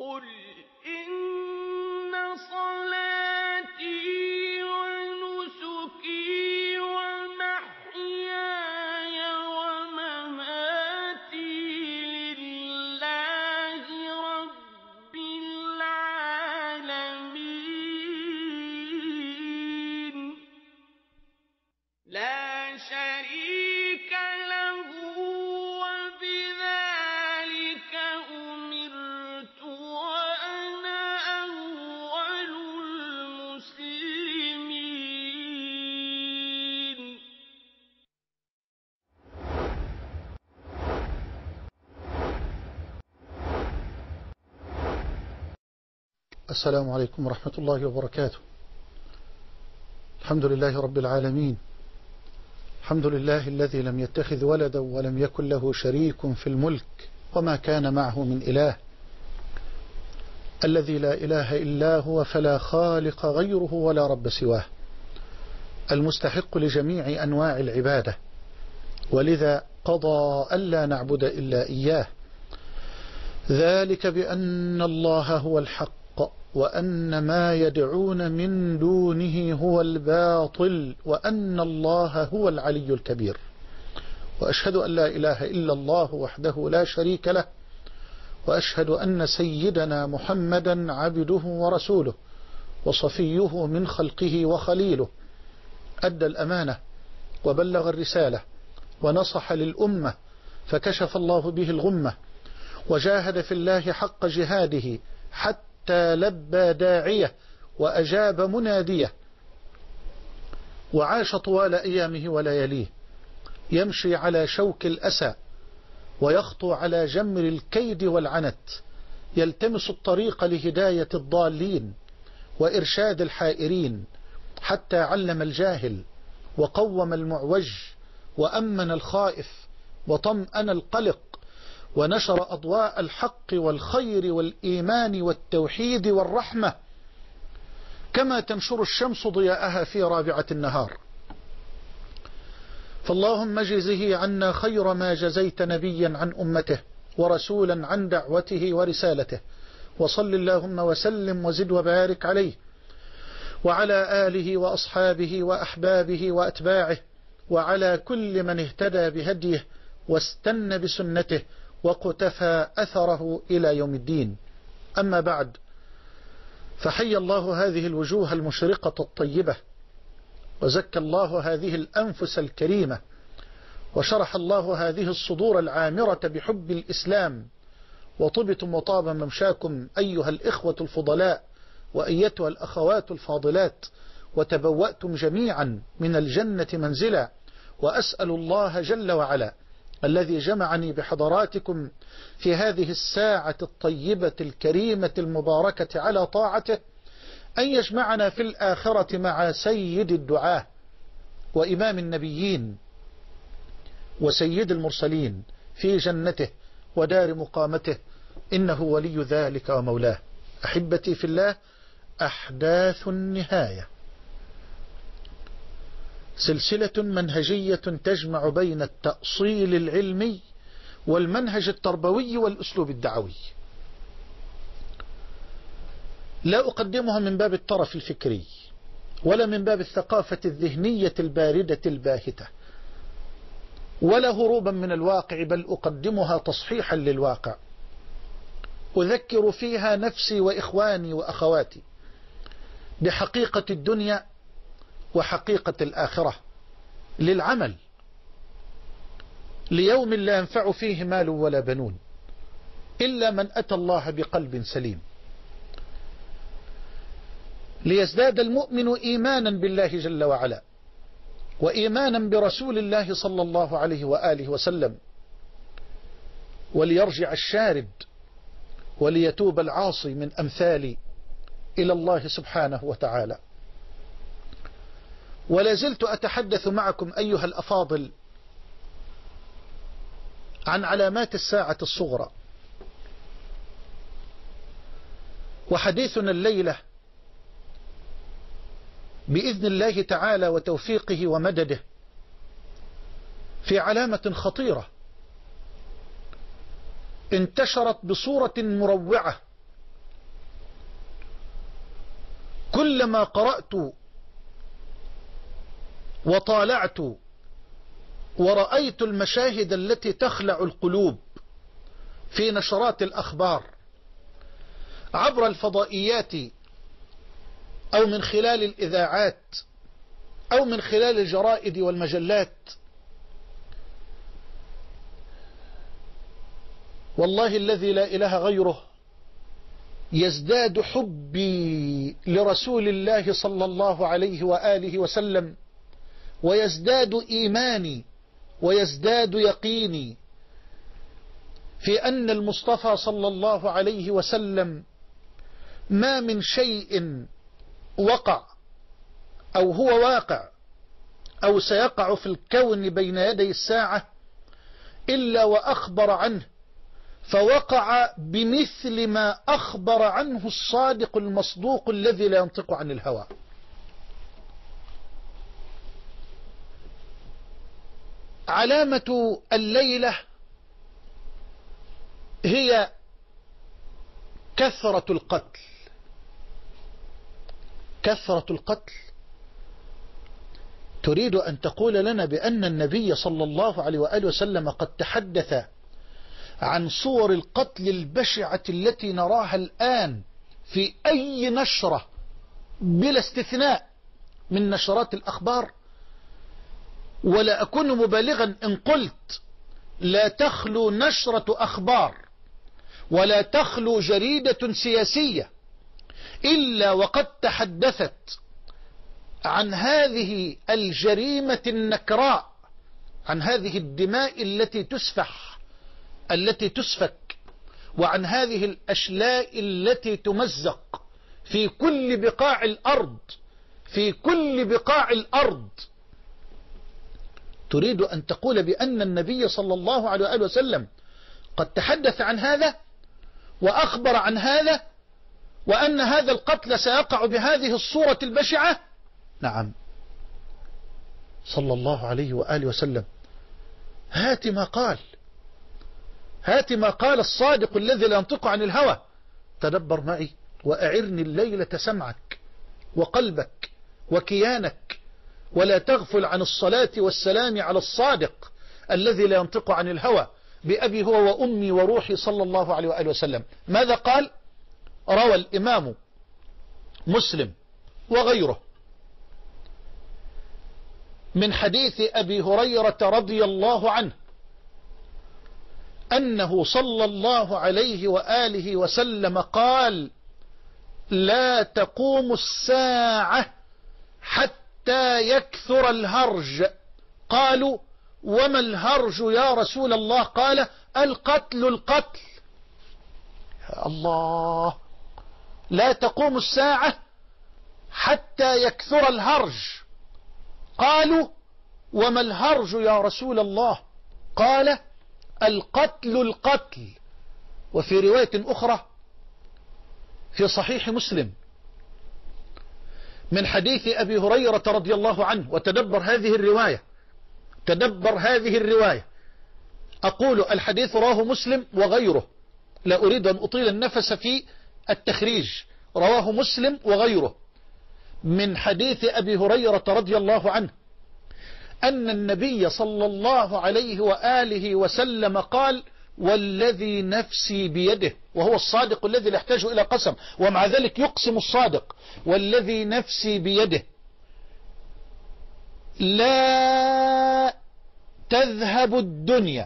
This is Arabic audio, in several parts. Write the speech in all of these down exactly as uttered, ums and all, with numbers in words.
قل إن صلاتي ونسكي ومحياي ومماتي لله رب العالمين لا شريك له وبذلك أمرت وأنا أول المسلمين. السلام عليكم ورحمة الله وبركاته. الحمد لله رب العالمين، الحمد لله الذي لم يتخذ ولدا ولم يكن له شريك في الملك وما كان معه من إله، الذي لا إله إلا هو فلا خالق غيره ولا رب سواه، المستحق لجميع أنواع العبادة، ولذا قضى ألا نعبد إلا إياه، ذلك بأن الله هو الحق وأن ما يدعون من دونه هو الباطل وأن الله هو العلي الكبير. وأشهد أن لا إله إلا الله وحده لا شريك له، وأشهد أن سيدنا محمدا عبده ورسوله وصفيه من خلقه وخليله، أدى الأمانة وبلغ الرسالة ونصح للأمة فكشف الله به الغمة، وجاهد في الله حق جهاده حتى لبى داعية وأجاب منادية، وعاش طوال أيامه ولياليه يمشي على شوك الأسى ويخطو على جمر الكيد والعنت، يلتمس الطريق لهداية الضالين وإرشاد الحائرين، حتى علم الجاهل وقوم المعوج وأمن الخائف وطمأن القلق، ونشر أضواء الحق والخير والإيمان والتوحيد والرحمة كما تنشر الشمس ضياءها في رابعة النهار. فاللهم اجزه عنا خير ما جزيت نبيا عن أمته ورسولا عن دعوته ورسالته، وصل اللهم وسلم وزد وبارك عليه وعلى آله وأصحابه وأحبابه وأتباعه وعلى كل من اهتدى بهديه واستنى بسنته وقتفى أثره إلى يوم الدين. أما بعد، فحي الله هذه الوجوه المشرقة الطيبة، وزكى الله هذه الأنفس الكريمة، وشرح الله هذه الصدور العامرة بحب الإسلام، وطبتم وطاب ممشاكم أيها الإخوة الفضلاء وأيتها الأخوات الفاضلات، وتبوأتم جميعا من الجنة منزلا. وأسأل الله جل وعلا الذي جمعني بحضراتكم في هذه الساعة الطيبة الكريمة المباركة على طاعته أن يجمعنا في الآخرة مع سيد الدعاة وإمام النبيين وسيد المرسلين في جنته ودار مقامته، إنه ولي ذلك ومولاه. أحبتي في الله، أحداث النهاية سلسلة منهجية تجمع بين التأصيل العلمي والمنهج التربوي والأسلوب الدعوي. لا أقدمها من باب الطرف الفكري ولا من باب الثقافة الذهنية الباردة الباهتة ولا هروبا من الواقع، بل أقدمها تصحيحا للواقع، أذكر فيها نفسي وإخواني وأخواتي بحقيقة الدنيا وحقيقة الآخرة، للعمل ليوم لا ينفع فيه مال ولا بنون إلا من أتى الله بقلب سليم، ليزداد المؤمن إيمانا بالله جل وعلا وإيمانا برسول الله صلى الله عليه وآله وسلم، وليرجع الشارد وليتوب العاصي من أمثالي إلى الله سبحانه وتعالى. ولا زلت أتحدث معكم أيها الأفاضل عن علامات الساعة الصغرى، وحديثنا الليلة بإذن الله تعالى وتوفيقه ومدده في علامة خطيرة انتشرت بصورة مروعة كلما قرأت وطالعت ورأيت المشاهد التي تخلع القلوب في نشرات الأخبار عبر الفضائيات أو من خلال الإذاعات أو من خلال الجرائد والمجلات، والله الذي لا إله غيره يزداد حبي لرسول الله صلى الله عليه وآله وسلم، ويزداد إيماني ويزداد يقيني في أن المصطفى صلى الله عليه وسلم ما من شيء وقع أو هو واقع أو سيقع في الكون بين يدي الساعة إلا وأخبر عنه، فوقع بمثل ما أخبر عنه الصادق المصدوق الذي لا ينطق عن الهوى. علامة الليلة هي كثرة القتل. كثرة القتل تريد أن تقول لنا بأن النبي صلى الله عليه وآله وسلم قد تحدث عن صور القتل البشعة التي نراها الآن في أي نشرة بلا استثناء من نشرات الأخبار؟ ولا أكون مبالغا إن قلت لا تخلو نشرة أخبار ولا تخلو جريدة سياسية إلا وقد تحدثت عن هذه الجريمة النكراء، عن هذه الدماء التي تسفح التي تسفك، وعن هذه الأشلاء التي تمزق في كل بقاع الأرض في كل بقاع الأرض. تريد أن تقول بأن النبي صلى الله عليه وآله وسلم قد تحدث عن هذا وأخبر عن هذا، وأن هذا القتل سيقع بهذه الصورة البشعة؟ نعم، صلى الله عليه وآله وسلم. هات ما قال هات ما قال الصادق الذي لا ينطق عن الهوى. تدبر معي وأعرني الليلة سمعك وقلبك وكيانك، ولا تغفل عن الصلاة والسلام على الصادق الذي لا ينطق عن الهوى، بأبي هو وأمي وروحي صلى الله عليه وآله وسلم. ماذا قال؟ روى الإمام مسلم وغيره من حديث أبي هريرة رضي الله عنه أنه صلى الله عليه وآله وسلم قال: لا تقوم الساعة حتى يكثر الهرج. قالوا: وما الهرج يا رسول الله؟ قال: القتل القتل. يا الله، لا تقوم الساعة حتى يكثر الهرج. قالوا: وما الهرج يا رسول الله؟ قال: القتل القتل. وفي رواية أخرى في صحيح مسلم من حديث أبي هريرة رضي الله عنه، وتدبر هذه الرواية تدبر هذه الرواية أقول الحديث رواه مسلم وغيره، لا أريد أن أطيل النفس في التخريج، رواه مسلم وغيره من حديث أبي هريرة رضي الله عنه أن النبي صلى الله عليه وآله وسلم قال: والذي نفسي بيده، وهو الصادق الذي لا يحتاج إلى قسم، ومع ذلك يقسم الصادق: والذي نفسي بيده لا تذهب الدنيا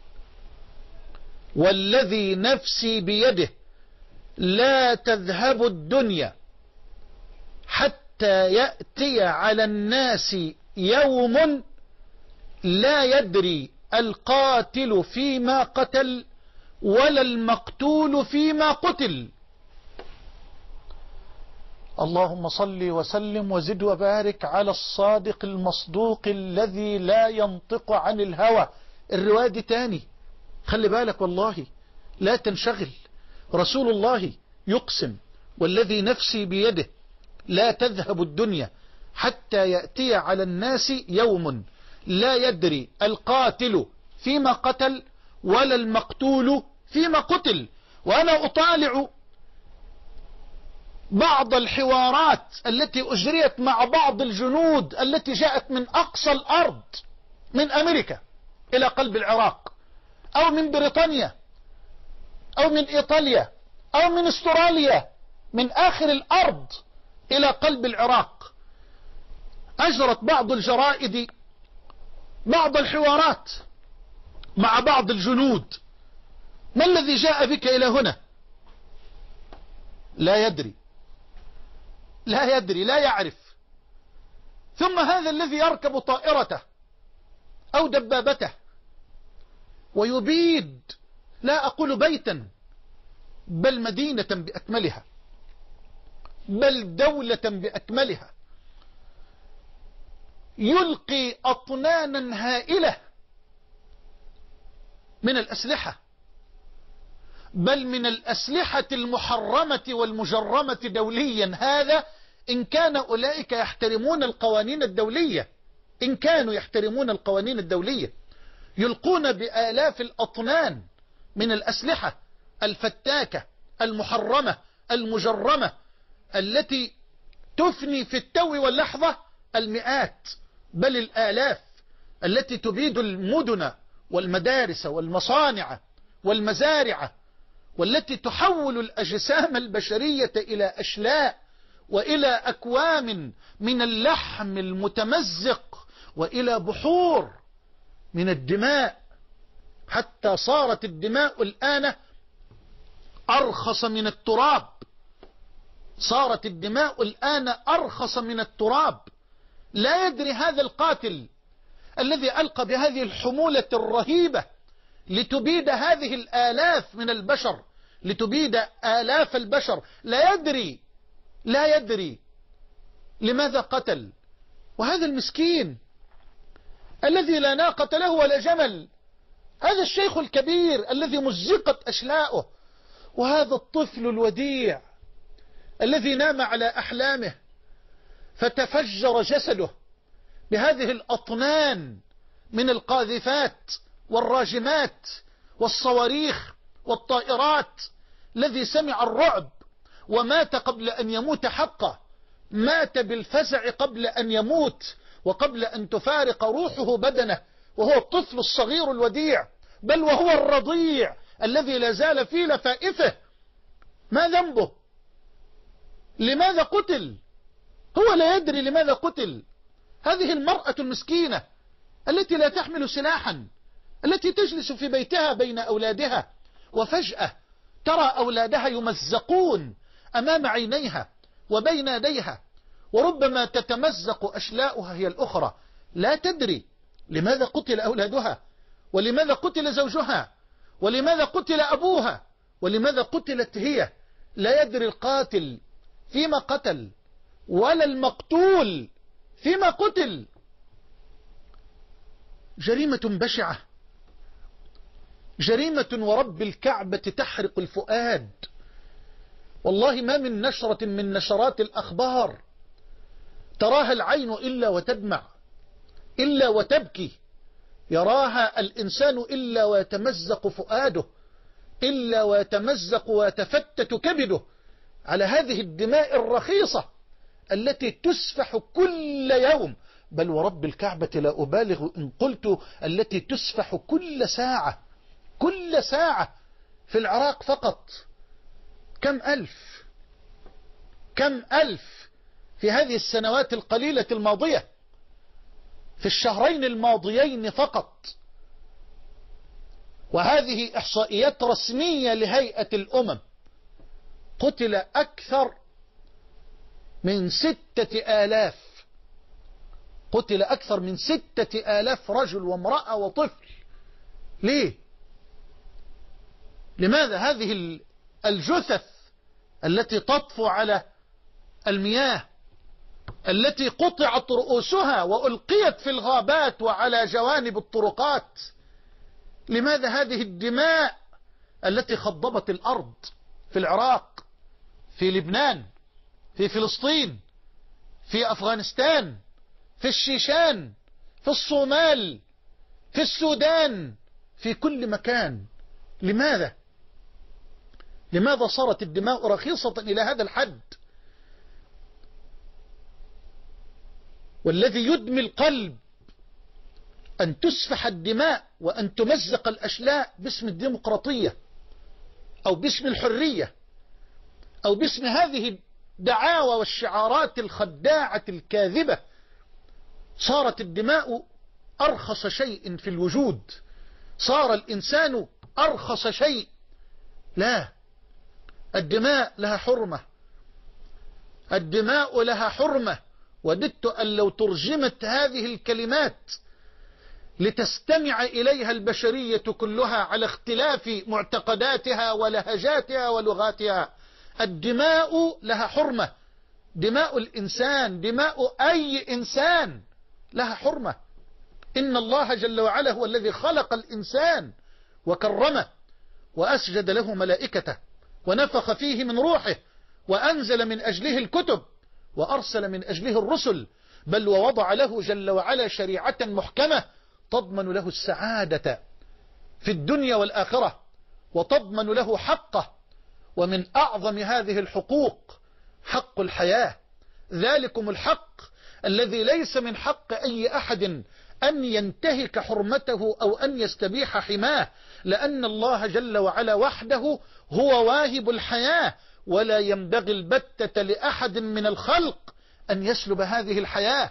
والذي نفسي بيده لا تذهب الدنيا حتى يأتي على الناس يوم لا يدري القاتل فيما قتل ولا المقتول فيما قتل. اللهم صل وسلم وزد وبارك على الصادق المصدوق الذي لا ينطق عن الهوى. الرواية دي تاني، خلي بالك والله لا تنشغل. رسول الله يقسم: والذي نفسي بيده لا تذهب الدنيا حتى يأتي على الناس يوم لا يدري القاتل فيما قتل ولا المقتول فيما قتل. وأنا أطالع بعض الحوارات التي أجريت مع بعض الجنود التي جاءت من أقصى الأرض، من أمريكا إلى قلب العراق، أو من بريطانيا، أو من إيطاليا، أو من استراليا، من آخر الأرض إلى قلب العراق، أجرت بعض الجرائد بعض الحوارات مع بعض الجنود. ما الذي جاء بك إلى هنا؟ لا يدري، لا يدري، لا يعرف. ثم هذا الذي يركب طائرته أو دبابته ويبيد، لا أقول بيتا، بل مدينة بأكملها، بل دولة بأكملها، يلقي أطنانا هائلة من الأسلحة، بل من الأسلحة المحرمة والمجرمة دوليا. هذا إن كان أولئك يحترمون القوانين الدولية، إن كانوا يحترمون القوانين الدولية، يلقون بآلاف الأطنان من الأسلحة الفتاكة المحرمة المجرمة التي تفني في التو واللحظة المئات بل الآلاف، التي تبيد المدن والمدارس والمصانع والمزارع، والتي تحول الأجسام البشرية إلى أشلاء وإلى أكوام من اللحم المتمزق وإلى بحور من الدماء، حتى صارت الدماء الآن أرخص من التراب، صارت الدماء الآن أرخص من التراب. لا يدري هذا القاتل الذي ألقى بهذه الحمولة الرهيبة لتبيد هذه الآلاف من البشر، لتبيد آلاف البشر، لا يدري لا يدري لماذا قتل. وهذا المسكين الذي لا ناقة له ولا جمل، هذا الشيخ الكبير الذي مزقت أشلاؤه، وهذا الطفل الوديع الذي نام على أحلامه فتفجر جسده بهذه الأطنان من القاذفات والراجمات والصواريخ والطائرات، الذي سمع الرعب ومات قبل أن يموت حقه، مات بالفزع قبل أن يموت وقبل أن تفارق روحه بدنه، وهو الطفل الصغير الوديع، بل وهو الرضيع الذي لا زال في لفائفه. ما ذنبه؟ لماذا قتل؟ هو لا يدري لماذا قتل. هذه المرأة المسكينة التي لا تحمل سلاحا، التي تجلس في بيتها بين أولادها، وفجأة ترى أولادها يمزقون أمام عينيها وبين يديها، وربما تتمزق أشلاؤها هي الأخرى، لا تدري لماذا قتل أولادها، ولماذا قتل زوجها، ولماذا قتل أبوها، ولماذا قتلت هي. لا يدري القاتل فيما قتل ولا المقتول فيما قتل. جريمة بشعة، جريمة ورب الكعبة تحرق الفؤاد. والله ما من نشرة من نشرات الأخبار تراها العين إلا وتدمع، إلا وتبكي، يراها الإنسان إلا ويتمزق فؤاده، إلا ويتمزق ويتفتت كبده على هذه الدماء الرخيصة التي تسفح كل يوم، بل ورب الكعبة لا أبالغ إن قلت التي تسفح كل ساعة، كل ساعة في العراق فقط. كم ألف كم ألف في هذه السنوات القليلة الماضية، في الشهرين الماضيين فقط، وهذه إحصائيات رسمية لهيئة الأمم. قتل أكثر من ستة آلاف، قتل أكثر من ستة آلاف رجل وامرأة وطفل. ليه؟ لماذا هذه الجثث التي تطفو على المياه، التي قطعت رؤوسها وألقيت في الغابات وعلى جوانب الطرقات، لماذا هذه الدماء التي خضبت الأرض في العراق، في لبنان، في فلسطين، في أفغانستان، في الشيشان، في الصومال، في السودان، في كل مكان؟ لماذا؟ لماذا صارت الدماء رخيصة إلى هذا الحد؟ والذي يدمي القلب أن تسفح الدماء وأن تمزق الأشلاء باسم الديمقراطية أو باسم الحرية أو باسم هذه الدعاوى والشعارات الخداعة الكاذبة. صارت الدماء أرخص شيء في الوجود، صار الإنسان أرخص شيء. لا، الدماء لها حرمة، الدماء لها حرمة. وددت أن لو ترجمت هذه الكلمات لتستمع إليها البشرية كلها على اختلاف معتقداتها ولهجاتها ولغاتها. الدماء لها حرمة، دماء الإنسان، دماء أي إنسان لها حرمة. إن الله جل وعلا هو الذي خلق الإنسان وكرمه وأسجد له ملائكته ونفخ فيه من روحه وأنزل من أجله الكتب وأرسل من أجله الرسل، بل ووضع له جل وعلا شريعة محكمة تضمن له السعادة في الدنيا والآخرة وتضمن له حقه. ومن أعظم هذه الحقوق حق الحياة، ذلكم الحق الذي ليس من حق أي أحد أن ينتهك حرمته أو أن يستبيح حماه، لأن الله جل وعلا وحده هو واهب الحياة، ولا ينبغي البتة لأحد من الخلق أن يسلب هذه الحياة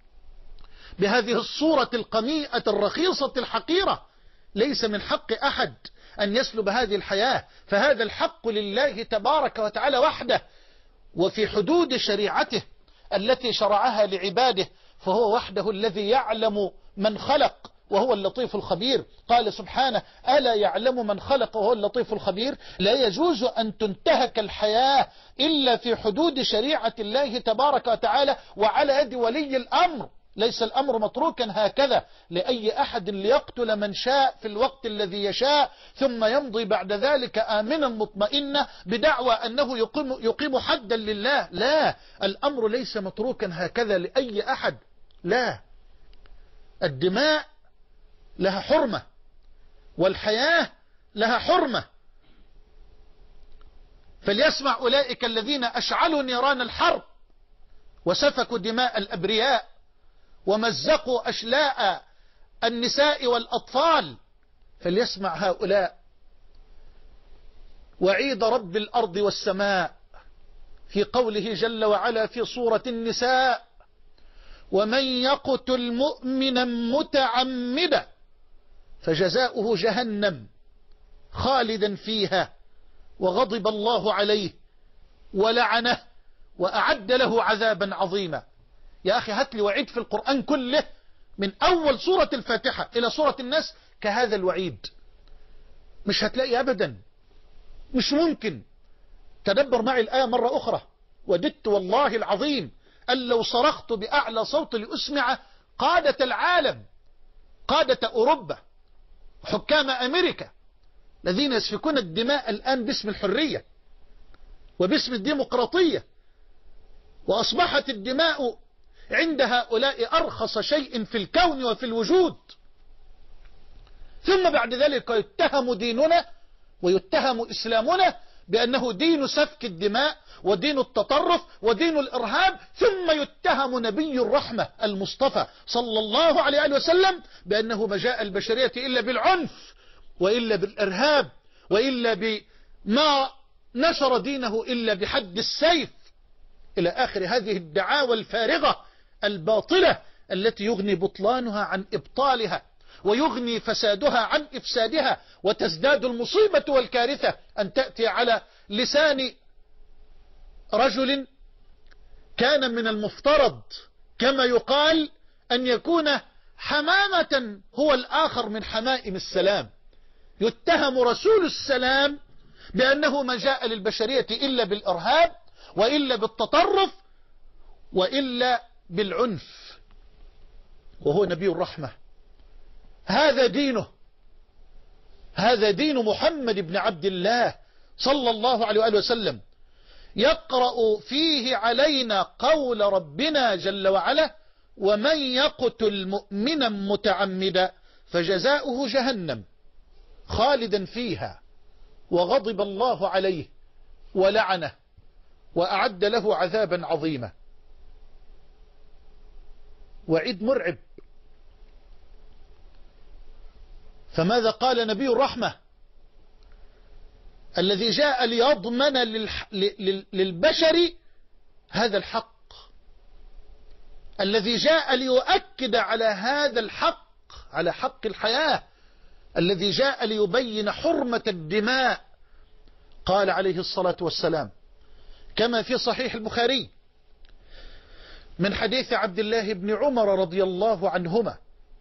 بهذه الصورة القميئة الرخيصة الحقيرة. ليس من حق أحد أن يسلب هذه الحياة، فهذا الحق لله تبارك وتعالى وحده وفي حدود شريعته التي شرعها لعباده، فهو وحده الذي يعلم من خلق وهو اللطيف الخبير. قال سبحانه: ألا يعلم من خلق وهو اللطيف الخبير. لا يجوز أن تنتهك الحياة إلا في حدود شريعة الله تبارك وتعالى وعلى يد ولي الأمر. ليس الأمر متروكا هكذا لأي أحد ليقتل من شاء في الوقت الذي يشاء ثم يمضي بعد ذلك آمنا مطمئنا بدعوى أنه يقيم, يقيم حدا لله. لا، الأمر ليس متروكا هكذا لأي أحد. لا، الدماء لها حرمة والحياة لها حرمة. فليسمع أولئك الذين أشعلوا نيران الحرب وسفكوا دماء الأبرياء ومزقوا أشلاء النساء والأطفال، فليسمع هؤلاء وعيد رب الأرض والسماء في قوله جل وعلا في سورة النساء: ومن يقتل مؤمنا متعمدا فجزاؤه جهنم خالدا فيها وغضب الله عليه ولعنه وأعد له عذابا عظيما. يا أخي هات لي وعيد في القرآن كله من أول سورة الفاتحة إلى سورة الناس كهذا الوعيد، مش هتلاقي أبدا، مش ممكن. تدبر معي الآية مرة أخرى. وددت والله العظيم أن لو صرخت بأعلى صوت لأسمع قادة العالم، قادة أوروبا، حكام أمريكا الذين يسفكون الدماء الآن باسم الحرية وباسم الديمقراطية، وأصبحت الدماء عند هؤلاء أرخص شيء في الكون وفي الوجود. ثم بعد ذلك يتهم ديننا ويتهم إسلامنا بأنه دين سفك الدماء ودين التطرف ودين الإرهاب، ثم يتهم نبي الرحمة المصطفى صلى الله عليه وسلم بأنه ما جاء البشرية إلا بالعنف وإلا بالإرهاب وإلا بما نشر دينه إلا بحد السيف، إلى آخر هذه الدعاوى الفارغة الباطلة التي يغني بطلانها عن إبطالها ويغني فسادها عن إفسادها، وتزداد المصيبة والكارثة أن تأتي على لسان رجل كان من المفترض كما يقال أن يكون حمامة هو الآخر من حمائم السلام، يتهم رسول السلام بأنه ما جاء للبشرية إلا بالإرهاب وإلا بالتطرف وإلا بالعنف، وهو نبي الرحمة. هذا دينه، هذا دين محمد بن عبد الله صلى الله عليه وآله وسلم. يقرأ فيه علينا قول ربنا جل وعلا: ومن يقتل مؤمنا متعمدا فجزاؤه جهنم خالدا فيها وغضب الله عليه ولعنه وأعد له عذابا عظيما. وعيد مرعب. فماذا قال نبي الرحمة الذي جاء ليضمن للبشر هذا الحق، الذي جاء ليؤكد على هذا الحق، على حق الحياة، الذي جاء ليبين حرمة الدماء، قال عليه الصلاة والسلام كما في صحيح البخاري من حديث عبد الله بن عمر رضي الله عنهما: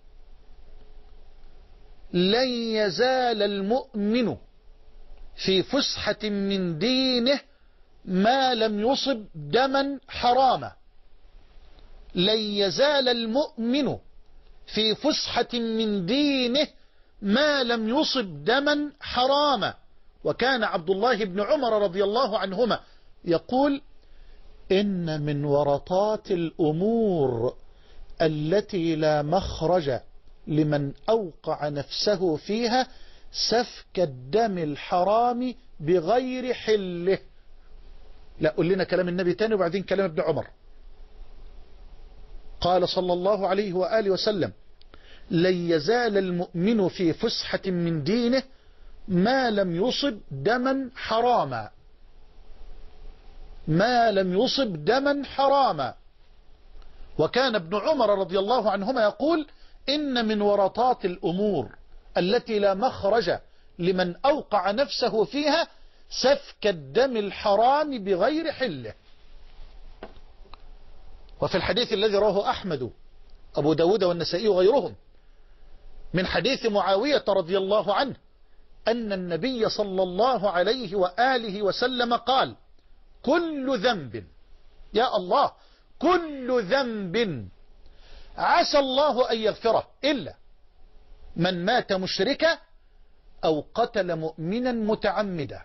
لن يزال المؤمن في فسحة من دينه ما لم يصب دما حراما. لن يزال المؤمن في فسحة من دينه ما لم يصب دما حراما. وكان عبد الله بن عمر رضي الله عنهما يقول: إن من ورطات الأمور التي لا مخرج لمن أوقع نفسه فيها سفك الدم الحرام بغير حله. لا، قل لنا كلام النبي تاني وبعدين كلام ابن عمر. قال صلى الله عليه وآله وسلم: لن يزال المؤمن في فسحة من دينه ما لم يصب دما حراما، ما لم يصب دما حراما. وكان ابن عمر رضي الله عنهما يقول: إن من ورطات الأمور التي لا مخرج لمن أوقع نفسه فيها سفك الدم الحرام بغير حله. وفي الحديث الذي رواه أحمد أبو داود والنسائي وغيرهم من حديث معاوية رضي الله عنه أن النبي صلى الله عليه وآله وسلم قال: كل ذنب، يا الله، كل ذنب عسى الله أن يغفره إلا من مات مشركا أو قتل مؤمنا متعمدا.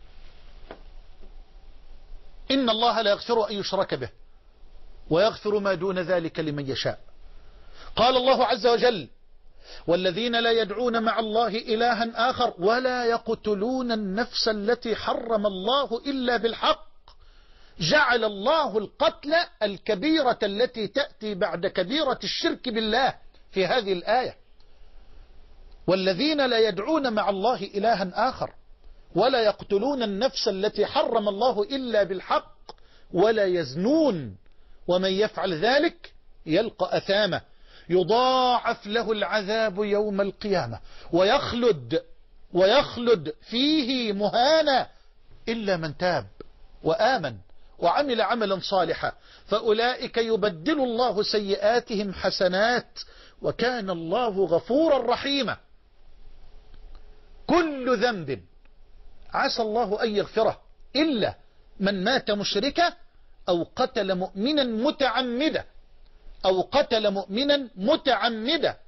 إن الله لا يغفر أن يشرك به ويغفر ما دون ذلك لمن يشاء. قال الله عز وجل: والذين لا يدعون مع الله إلها آخر ولا يقتلون النفس التي حرم الله إلا بالحق. جعل الله القتل الكبيرة التي تأتي بعد كبيرة الشرك بالله في هذه الآية. والذين لا يدعون مع الله إلها آخر ولا يقتلون النفس التي حرم الله إلا بالحق ولا يزنون ومن يفعل ذلك يلقى أثامه يضاعف له العذاب يوم القيامة ويخلد ويخلد فيه مهانا إلا من تاب وآمن وعمل عملا صالحا فأولئك يبدل الله سيئاتهم حسنات وكان الله غفورا رحيما. كل ذنب عسى الله أن يغفره إلا من مات مشركا أو قتل مؤمنا متعمدا أو قتل مؤمنا متعمدا.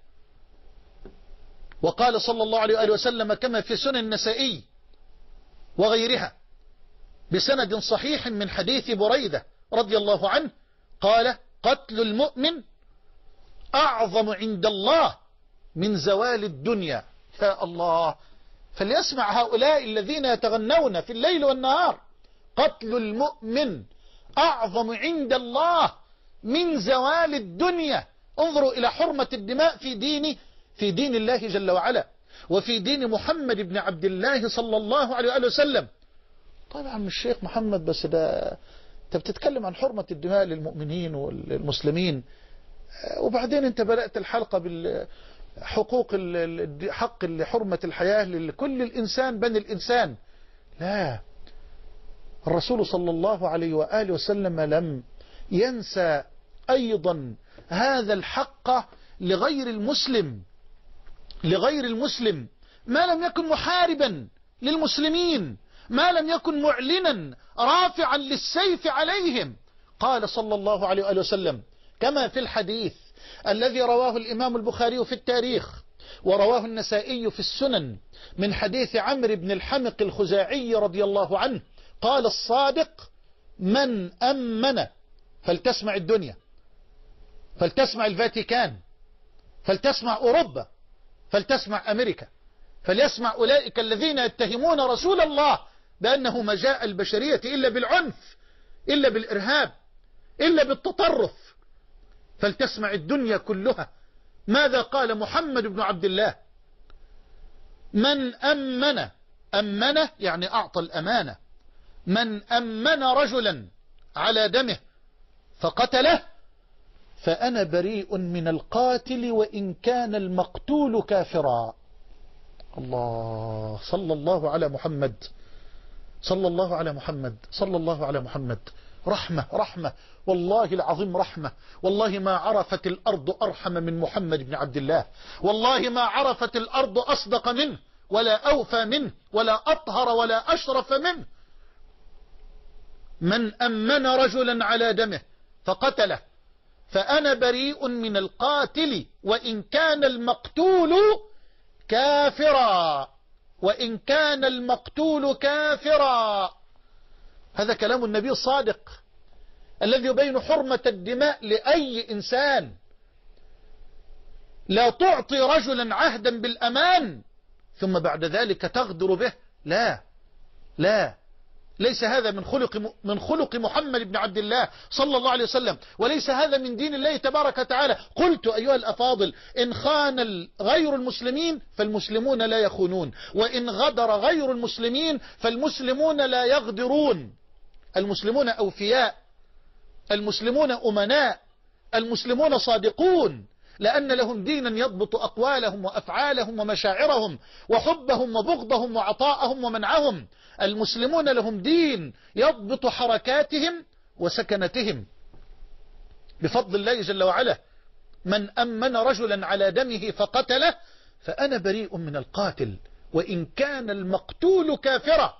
وقال صلى الله عليه وآله وسلم كما في سنن النسائي وغيرها بسند صحيح من حديث بريدة رضي الله عنه قال: قتل المؤمن أعظم عند الله من زوال الدنيا. يا الله، فليسمع هؤلاء الذين يتغنون في الليل والنهار: قتل المؤمن أعظم عند الله من زوال الدنيا. انظروا إلى حرمة الدماء في دين في دين الله جل وعلا وفي دين محمد بن عبد الله صلى الله عليه وآله وسلم. طبعا مش الشيخ محمد بس، ده انت بتتكلم عن حرمة الدماء للمؤمنين والمسلمين، وبعدين انت بدأت الحلقة بالحقوق حق لحرمة الحياة لكل الإنسان بني الإنسان. لا، الرسول صلى الله عليه وآله وسلم لم ينسى أيضا هذا الحق لغير المسلم لغير المسلم ما لم يكن محاربا للمسلمين، ما لم يكن معلنا رافعا للسيف عليهم. قال صلى الله عليه وآله وسلم كما في الحديث الذي رواه الإمام البخاري في التاريخ ورواه النسائي في السنن من حديث عمرو بن الحمق الخزاعي رضي الله عنه قال الصادق: من أمن، فلتسمع الدنيا، فلتسمع الفاتيكان، فلتسمع أوروبا، فلتسمع أمريكا، فليسمع أولئك الذين يتهمون رسول الله بأنه ما جاء البشرية إلا بالعنف، إلا بالإرهاب، إلا بالتطرف. فلتسمع الدنيا كلها ماذا قال محمد بن عبد الله: من أمن، أمن يعني أعطى الأمانة، من أمن رجلا على دمه فقتله فأنا بريء من القاتل وإن كان المقتول كافرا. الله، صلى الله على محمد، صلى الله على محمد، صلى الله على محمد. رحمة رحمة والله العظيم رحمة. والله ما عرفت الأرض أرحم من محمد بن عبد الله، والله ما عرفت الأرض أصدق منه ولا أوفى منه ولا أطهر ولا أشرف منه. من أمن رجلا على دمه فقتله فأنا بريء من القاتل وإن كان المقتول كافرا، وإن كان المقتول كافرا. هذا كلام النبي الصادق الذي يبين حرمة الدماء لأي إنسان. لا تعطي رجلا عهدا بالأمان ثم بعد ذلك تغدر به، لا لا، ليس هذا من خلق من خلق محمد بن عبد الله صلى الله عليه وسلم، وليس هذا من دين الله تبارك وتعالى. قلت أيها الأفاضل: إن خان غير المسلمين فالمسلمون لا يخونون، وإن غدر غير المسلمين فالمسلمون لا يغدرون. المسلمون أوفياء، المسلمون أمناء، المسلمون صادقون، لأن لهم دينا يضبط أقوالهم وأفعالهم ومشاعرهم وحبهم وبغضهم وعطاءهم ومنعهم. المسلمون لهم دين يضبط حركاتهم وسكنتهم بفضل الله جل وعلا. من أمن رجلا على دمه فقتله فأنا بريء من القاتل وإن كان المقتول كافرا.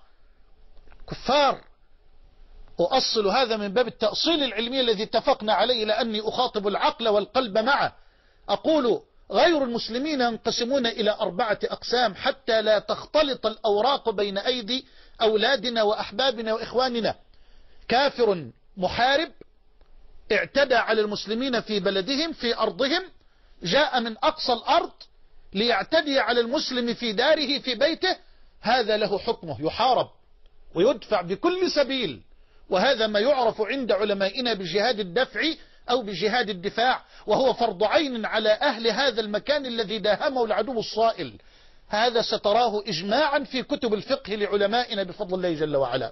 كفار. أؤصل هذا من باب التأصيل العلمي الذي اتفقنا عليه، لأني أخاطب العقل والقلب معه. أقول: غير المسلمين ينقسمون إلى أربعة أقسام حتى لا تختلط الأوراق بين أيدي أولادنا وأحبابنا وإخواننا. كافر محارب اعتدى على المسلمين في بلدهم في أرضهم، جاء من أقصى الأرض ليعتدي على المسلم في داره في بيته، هذا له حكمه، يحارب ويدفع بكل سبيل. وهذا ما يعرف عند علمائنا بجهاد الدفع أو بجهاد الدفاع، وهو فرض عين على أهل هذا المكان الذي داهمه العدو الصائل. هذا ستراه إجماعا في كتب الفقه لعلمائنا بفضل الله جل وعلا.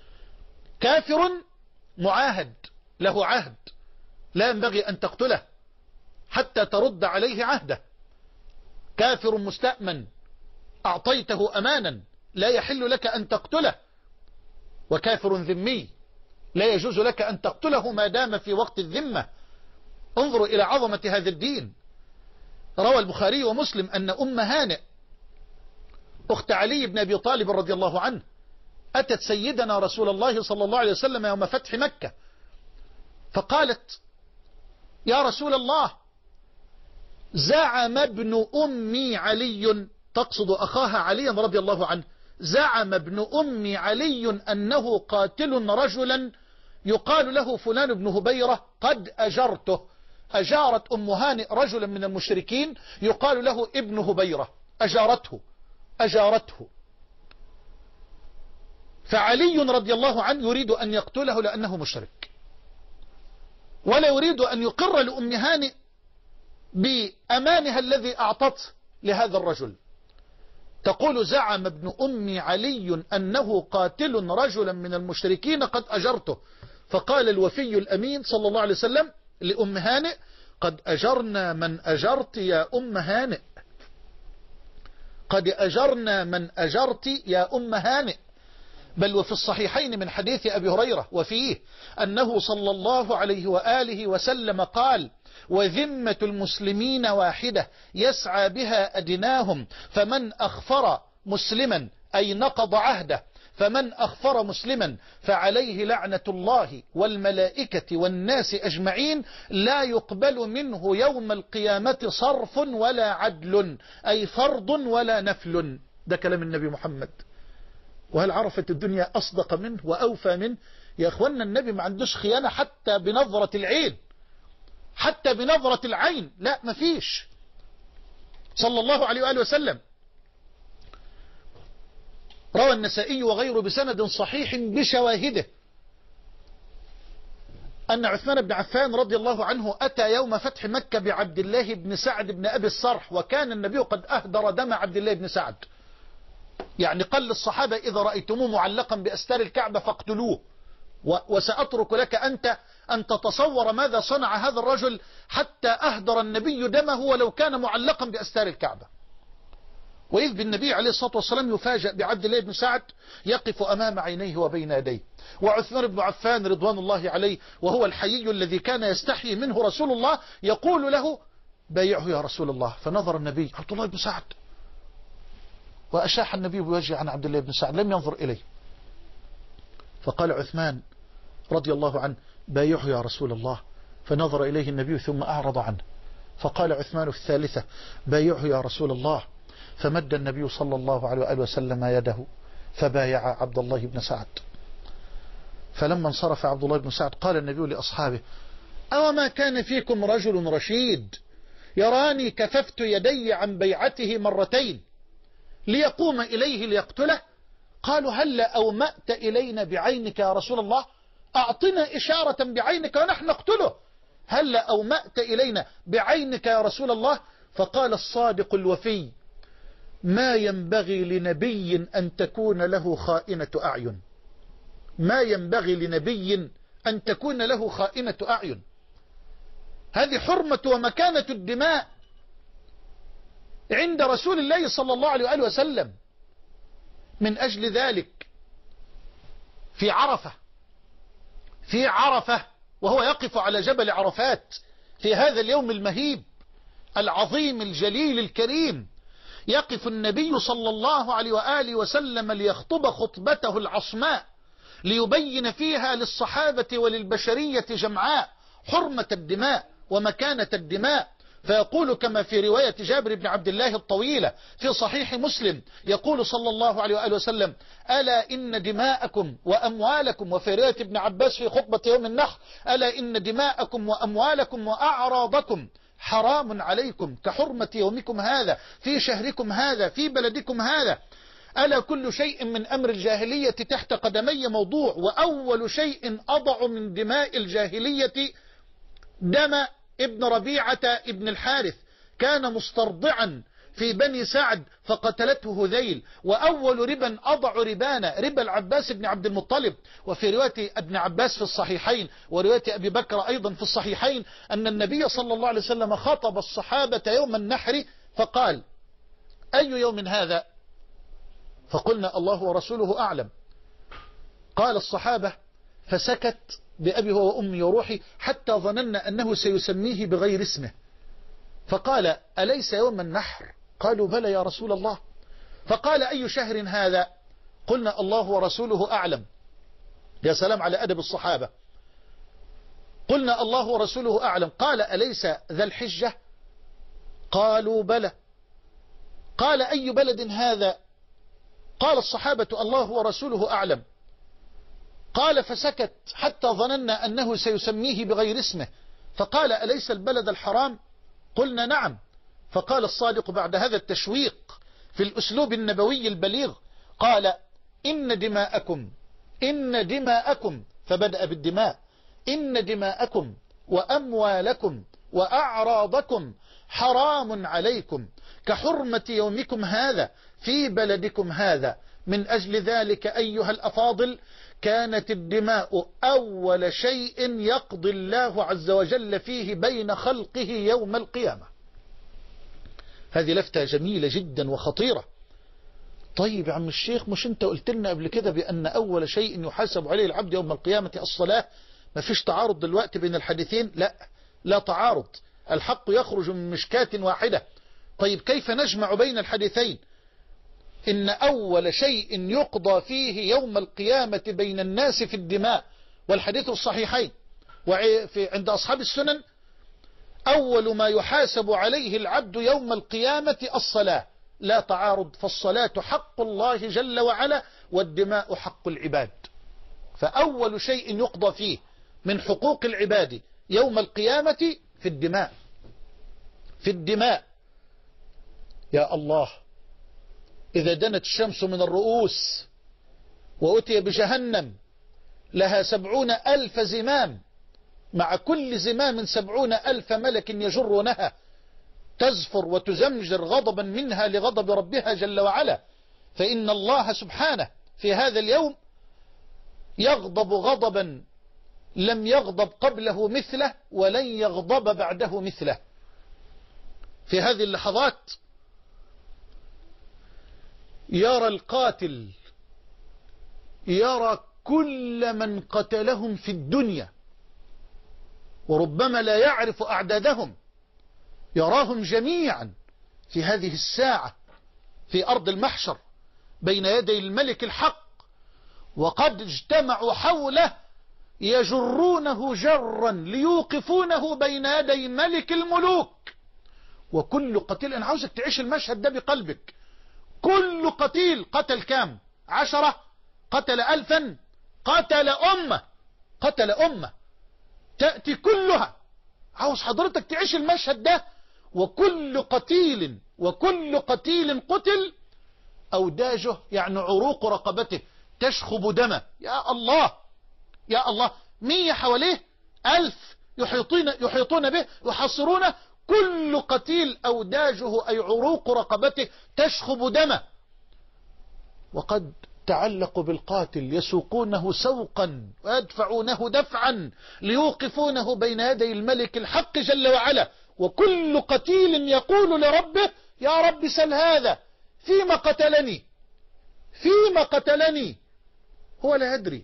كافر معاهد، له عهد، لا ينبغي أن تقتله حتى ترد عليه عهده. كافر مستأمن، أعطيته أمانا، لا يحل لك أن تقتله. وكافر ذمي، لا يجوز لك أن تقتله ما دام في وقت الذمة. انظروا إلى عظمة هذا الدين. روى البخاري ومسلم أن أم هانئ أخت علي بن أبي طالب رضي الله عنه أتت سيدنا رسول الله صلى الله عليه وسلم يوم فتح مكة، فقالت: يا رسول الله، زعم ابن أمي علي، تقصد أخاها عليا رضي الله عنه، زعم ابن أمي علي أنه قاتل رجلا يقال له فلان بن هبيرة قد أجرته. أجارت أم هانئ رجلا من المشركين يقال له ابن هبيرة، أجارته أجارته فعلي رضي الله عنه يريد أن يقتله لأنه مشرك، ولا يريد أن يقر لأم هانئ بأمانها الذي أعطته لهذا الرجل. تقول: زعم ابن أمي علي أنه قاتل رجلا من المشركين قد أجرته. فقال الوفي الأمين صلى الله عليه وسلم لأم هانئ: قد أجرنا من أجرت يا أم هانئ، قد أجرنا من أجرت يا أم هانئ. بل وفي الصحيحين من حديث أبي هريرة وفيه أنه صلى الله عليه وآله وسلم قال: وذمة المسلمين واحدة يسعى بها أدناهم، فمن أخفر مسلما أي نقض عهده، فمن أخفر مسلما فعليه لعنة الله والملائكة والناس أجمعين، لا يقبل منه يوم القيامة صرف ولا عدل، أي فرض ولا نفل. ده كلام النبي محمد. وهل عرفت الدنيا أصدق منه وأوفى منه؟ يا أخوانا، النبي ما عندوش خيانة حتى بنظرة العين، حتى بنظرة العين، لا مفيش، صلى الله عليه وآله وسلم. روى النسائي وغيره بسند صحيح بشواهده أن عثمان بن عفان رضي الله عنه أتى يوم فتح مكة بعبد الله بن سعد بن أبي الصرح، وكان النبي قد أهدر دم عبد الله بن سعد، يعني قال للصحابة إذا رأيتموه معلقا بأستار الكعبة فاقتلوه، وسأترك لك أنت أن تتصور ماذا صنع هذا الرجل حتى أهدر النبي دمه ولو كان معلقا بأستار الكعبة. وإذ بالنبي عليه الصلاة والسلام يفاجأ بعبد الله بن سعد يقف أمام عينيه وبين يديه، وعثمان بن عفان رضوان الله عليه وهو الحيي الذي كان يستحيي منه رسول الله يقول له بايعه يا رسول الله. فنظر النبي عبد الله بن سعد، وأشاح النبي بوجهه عن عبد الله بن سعد، لم ينظر إليه. فقال عثمان رضي الله عنه بايعه يا رسول الله، فنظر إليه النبي ثم أعرض عنه. فقال عثمان في الثالثة بايعه يا رسول الله، فمد النبي صلى الله عليه وآله وسلم يده فبايع عبد الله بن سعد. فلما انصرف عبد الله بن سعد قال النبي لأصحابه أو ما كان فيكم رجل رشيد يراني كففت يدي عن بيعته مرتين ليقوم إليه ليقتله؟ قالوا هل أومأت إلينا بعينك يا رسول الله؟ أعطنا إشارة بعينك ونحن نقتله. هل أومأت إلينا بعينك يا رسول الله؟ فقال الصادق الوفي ما ينبغي لنبي أن تكون له خائنة أعين، ما ينبغي لنبي أن تكون له خائنة أعين. هذه حرمة ومكانة الدماء عند رسول الله صلى الله عليه وآله وسلم. من أجل ذلك في عرفة في عرفة وهو يقف على جبل عرفات في هذا اليوم المهيب العظيم الجليل الكريم، يقف النبي صلى الله عليه وآله وسلم ليخطب خطبته العصماء ليبين فيها للصحابة وللبشرية جمعاء حرمة الدماء ومكانة الدماء. فيقول كما في رواية جابر بن عبد الله الطويلة في صحيح مسلم، يقول صلى الله عليه وآله وسلم ألا إن دماءكم وأموالكم، وفي رواية ابن عباس في خطبة يوم النحر ألا إن دماءكم وأموالكم وأعراضكم حرام عليكم كحرمة يومكم هذا في شهركم هذا في بلدكم هذا. ألا كل شيء من أمر الجاهلية تحت قدمي موضوع، وأول شيء أضع من دماء الجاهلية دم ابن ربيعة ابن الحارث، كان مسترضعا في بني سعد فقتلته هذيل، وأول ربا أضع ربانا ربا العباس بن عبد المطلب. وفي رواية ابن عباس في الصحيحين ورواية أبي بكر أيضا في الصحيحين أن النبي صلى الله عليه وسلم خطب الصحابة يوم النحر فقال أي يوم هذا؟ فقلنا الله ورسوله أعلم. قال الصحابة فسكت بأبي هو وأمي وروحي حتى ظننا أنه سيسميه بغير اسمه، فقال أليس يوم النحر؟ قالوا بلى يا رسول الله. فقال أي شهر هذا؟ قلنا الله ورسوله أعلم. يا سلام على أدب الصحابة. قلنا الله ورسوله أعلم. قال أليس ذا الحجة؟ قالوا بلى. قال أي بلد هذا؟ قال الصحابة الله ورسوله أعلم. قال فسكت حتى ظننا أنه سيسميه بغير اسمه، فقال أليس البلد الحرام؟ قلنا نعم. فقال الصادق بعد هذا التشويق في الأسلوب النبوي البليغ قال إن دماءكم إن دماءكم فبدأ بالدماء إن دماءكم وأموالكم وأعراضكم حرام عليكم كحرمة يومكم هذا في بلدكم هذا. من أجل ذلك أيها الأفاضل كانت الدماء أول شيء يقضي الله عز وجل فيه بين خلقه يوم القيامة. هذه لفتة جميلة جدا وخطيرة. طيب يا عم الشيخ مش انت قلت لنا قبل كده بأن أول شيء يحاسب عليه العبد يوم القيامة الصلاة؟ ما فيش تعارض دلوقتي بين الحديثين؟ لا لا تعارض، الحق يخرج من مشكاة واحدة. طيب كيف نجمع بين الحديثين؟ إن أول شيء يقضى فيه يوم القيامة بين الناس في الدماء، والحديث الصحيحين وفي عند أصحاب السنن أول ما يحاسب عليه العبد يوم القيامة الصلاة، لا تعارض، فالصلاة حق الله جل وعلا والدماء حق العباد. فأول شيء يقضى فيه من حقوق العباد يوم القيامة في الدماء في الدماء. يا الله، إذا دنت الشمس من الرؤوس وأتي بجهنم لها سبعون ألف زمام مع كل زمام سبعون ألف ملك يجرونها تزفر وتزمجر غضبا منها لغضب ربها جل وعلا. فإن الله سبحانه في هذا اليوم يغضب غضبا لم يغضب قبله مثله ولن يغضب بعده مثله. في هذه اللحظات يرى القاتل يرى كل من قتلهم في الدنيا، وربما لا يعرف أعدادهم، يراهم جميعا في هذه الساعة في أرض المحشر بين يدي الملك الحق، وقد اجتمعوا حوله يجرونه جرا ليوقفونه بين يدي ملك الملوك. وكل قتيل، أنا عاوزك تعيش المشهد ده بقلبك، كل قتيل قتل كام؟ عشرة؟ قتل ألفا؟ قتل أمة، قتل أمة تأتي كلها. عاوز حضرتك تعيش المشهد ده، وكل قتيل وكل قتيل قتل أوداجه يعني عروق رقبته تشخب دمه. يا الله يا الله، مية حواليه، ألف يحيطون, يحيطون به يحصرونه، كل قتيل أوداجه أي عروق رقبته تشخب دمه. وقد تعلقوا بالقاتل يسوقونه سوقا ويدفعونه دفعا ليوقفونه بين يدي الملك الحق جل وعلا. وكل قتيل يقول لربه يا رب سل هذا فيما قتلني، فيما قتلني. هو لا يدري،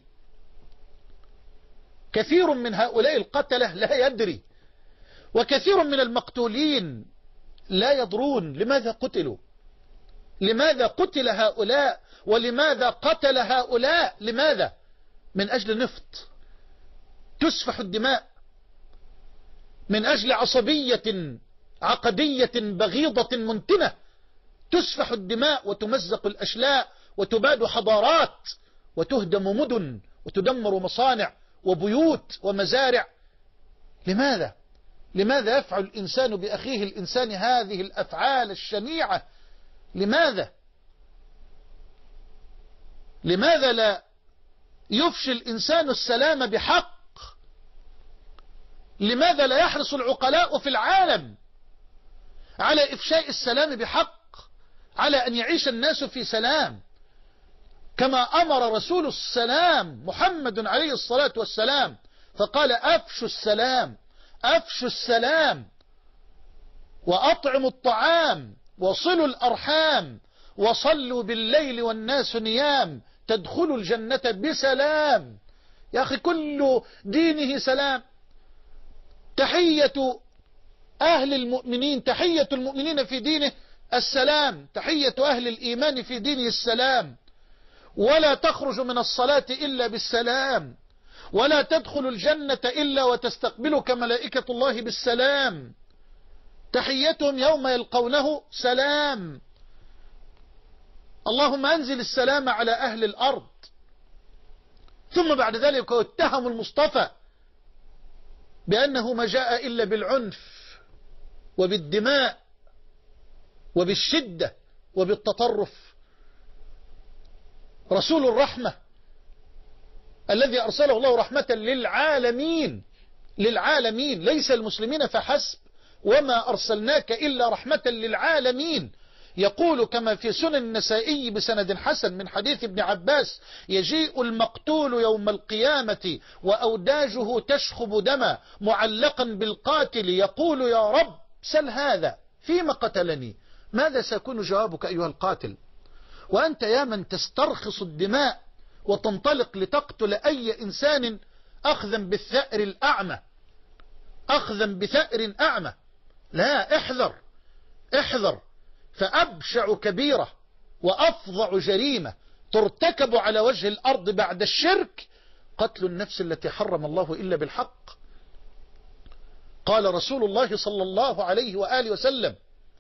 كثير من هؤلاء القتلة لا يدري، وكثير من المقتولين لا يدرون لماذا قتلوا، لماذا قتل هؤلاء، ولماذا قتل هؤلاء. لماذا؟ من أجل نفط تسفح الدماء، من أجل عصبية عقدية بغيضة منتنة تسفح الدماء وتمزق الأشلاء وتباد حضارات وتهدم مدن وتدمر مصانع وبيوت ومزارع. لماذا؟ لماذا يفعل الإنسان بأخيه الإنسان هذه الأفعال الشنيعة؟ لماذا؟ لماذا لا يفشي الإنسان السلام بحق؟ لماذا لا يحرص العقلاء في العالم على إفشاء السلام بحق، على أن يعيش الناس في سلام كما أمر رسول السلام محمد عليه الصلاة والسلام، فقال أفشوا السلام، أفشوا السلام وأطعموا الطعام وصلوا الأرحام وصلوا بالليل والناس نيام تدخلوا الجنة بسلام. يا أخي كل دينه سلام. تحية أهل المؤمنين، تحية المؤمنين في دينه السلام، تحية أهل الإيمان في دينه السلام. ولا تخرج من الصلاة إلا بالسلام، ولا تدخل الجنة إلا وتستقبلك ملائكة الله بالسلام. تحيتهم يوم يلقونه سلام. اللهم أنزل السلام على أهل الأرض. ثم بعد ذلك اتهم المصطفى بأنه ما جاء إلا بالعنف وبالدماء وبالشدة وبالتطرف. رسول الرحمة الذي أرسله الله رحمة للعالمين، للعالمين ليس المسلمين فحسب، وما أرسلناك إلا رحمة للعالمين. يقول كما في سنن النسائي بسند حسن من حديث ابن عباس: يجيء المقتول يوم القيامة وأوداجه تشخب دما معلقا بالقاتل يقول يا رب سل هذا فيما قتلني. ماذا سيكون جوابك أيها القاتل وأنت يا من تسترخص الدماء وتنطلق لتقتل أي إنسان أخذا بالثأر الأعمى، أخذا بثأر أعمى؟ لا، احذر احذر، فأبشع كبيرة وأفظع جريمة ترتكب على وجه الأرض بعد الشرك قتل النفس التي حرم الله إلا بالحق. قال رسول الله صلى الله عليه وآله وسلم: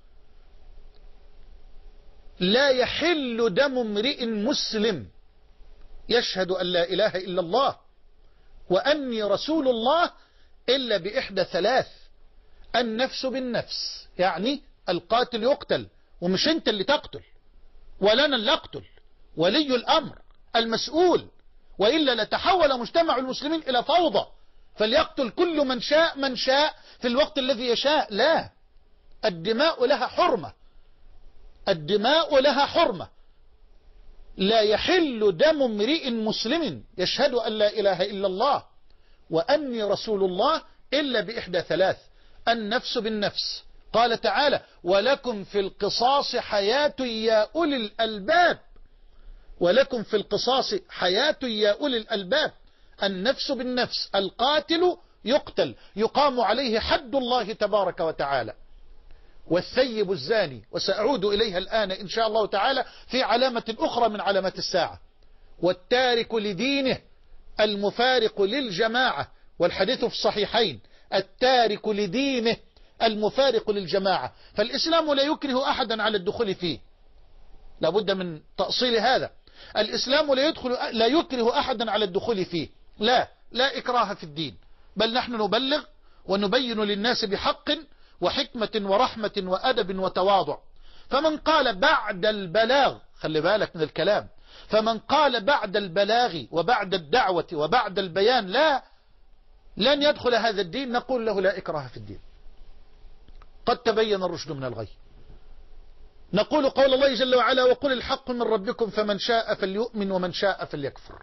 لا يحل دم امرئ مسلم يشهد أن لا إله إلا الله وأني رسول الله إلا بإحدى ثلاث: النفس بالنفس، يعني القاتل يقتل ومش انت اللي تقتل ولا انا اللي اقتل، ولي الأمر المسؤول، وإلا لتحول مجتمع المسلمين إلى فوضى. فليقتل كل من شاء من شاء في الوقت الذي يشاء. لا، الدماء لها حرمة، الدماء لها حرمة. لا يحل دم امرئ مسلم يشهد أن لا إله إلا الله وأني رسول الله إلا بإحدى ثلاث: النفس بالنفس. قال تعالى: ولكم في القصاص حياة يا أولي الألباب. ولكم في القصاص حياة يا أولي الألباب. النفس بالنفس، القاتل يقتل، يقام عليه حد الله تبارك وتعالى. والثيب الزاني، وسأعود إليها الآن إن شاء الله تعالى في علامة أخرى من علامات الساعة. والتارك لدينه المفارق للجماعة، والحديث في الصحيحين: التارك لدينه المفارق للجماعة. فالإسلام لا يكره أحدا على الدخول فيه، لابد من تأصيل هذا. الإسلام لا يدخل لا يكره أحدا على الدخول فيه، لا لا إكراه في الدين، بل نحن نبلغ ونبين للناس بحق وحكمة ورحمة وأدب وتواضع. فمن قال بعد البلاغ، خلي بالك من الكلام، فمن قال بعد البلاغ وبعد الدعوة وبعد البيان لا لن يدخل هذا الدين، نقول له لا إكراه في الدين، قد تبين الرشد من الغي. نقول قول الله جل وعلا: وقل الحق من ربكم فمن شاء فليؤمن ومن شاء فليكفر.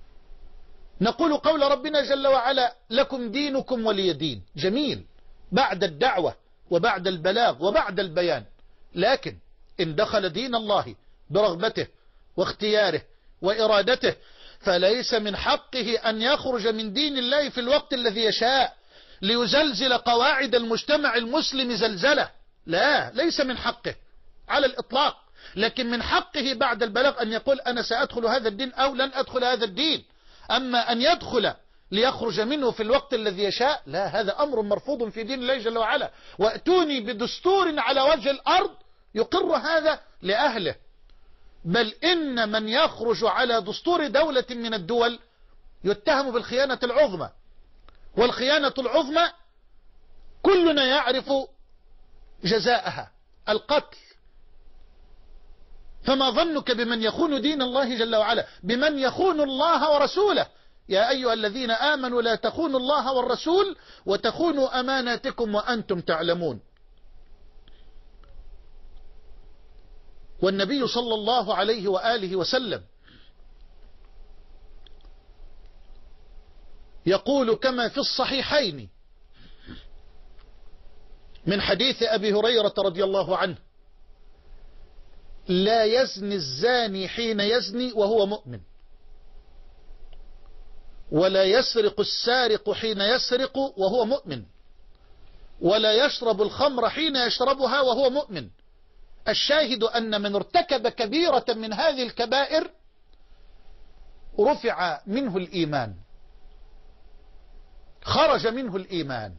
نقول قول ربنا جل وعلا: لكم دينكم ولي دين. جميل، بعد الدعوة وبعد البلاغ وبعد البيان. لكن إن دخل دين الله برغبته واختياره وإرادته فليس من حقه أن يخرج من دين الله في الوقت الذي يشاء ليزلزل قواعد المجتمع المسلم زلزلة. لا، ليس من حقه على الإطلاق. لكن من حقه بعد البلاغ أن يقول: أنا سأدخل هذا الدين أو لن أدخل هذا الدين. أما أن يدخل ليخرج منه في الوقت الذي يشاء، لا، هذا أمر مرفوض في دين الله جل وعلا. وأتوني بدستور على وجه الأرض يقر هذا لأهله. بل إن من يخرج على دستور دولة من الدول يتهم بالخيانة العظمى، والخيانة العظمى كلنا يعرف جزاءها: القتل. فما ظنك بمن يخون دين الله جل وعلا، بمن يخون الله ورسوله؟ يا أيها الذين آمنوا لا تخونوا الله والرسول وتخونوا أماناتكم وأنتم تعلمون. والنبي صلى الله عليه وآله وسلم يقول كما في الصحيحين من حديث أبي هريرة رضي الله عنه: لا يزني الزاني حين يزني وهو مؤمن، ولا يسرق السارق حين يسرق وهو مؤمن، ولا يشرب الخمر حين يشربها وهو مؤمن. الشاهد أن من ارتكب كبيرة من هذه الكبائر رفع منه الإيمان، خرج منه الإيمان،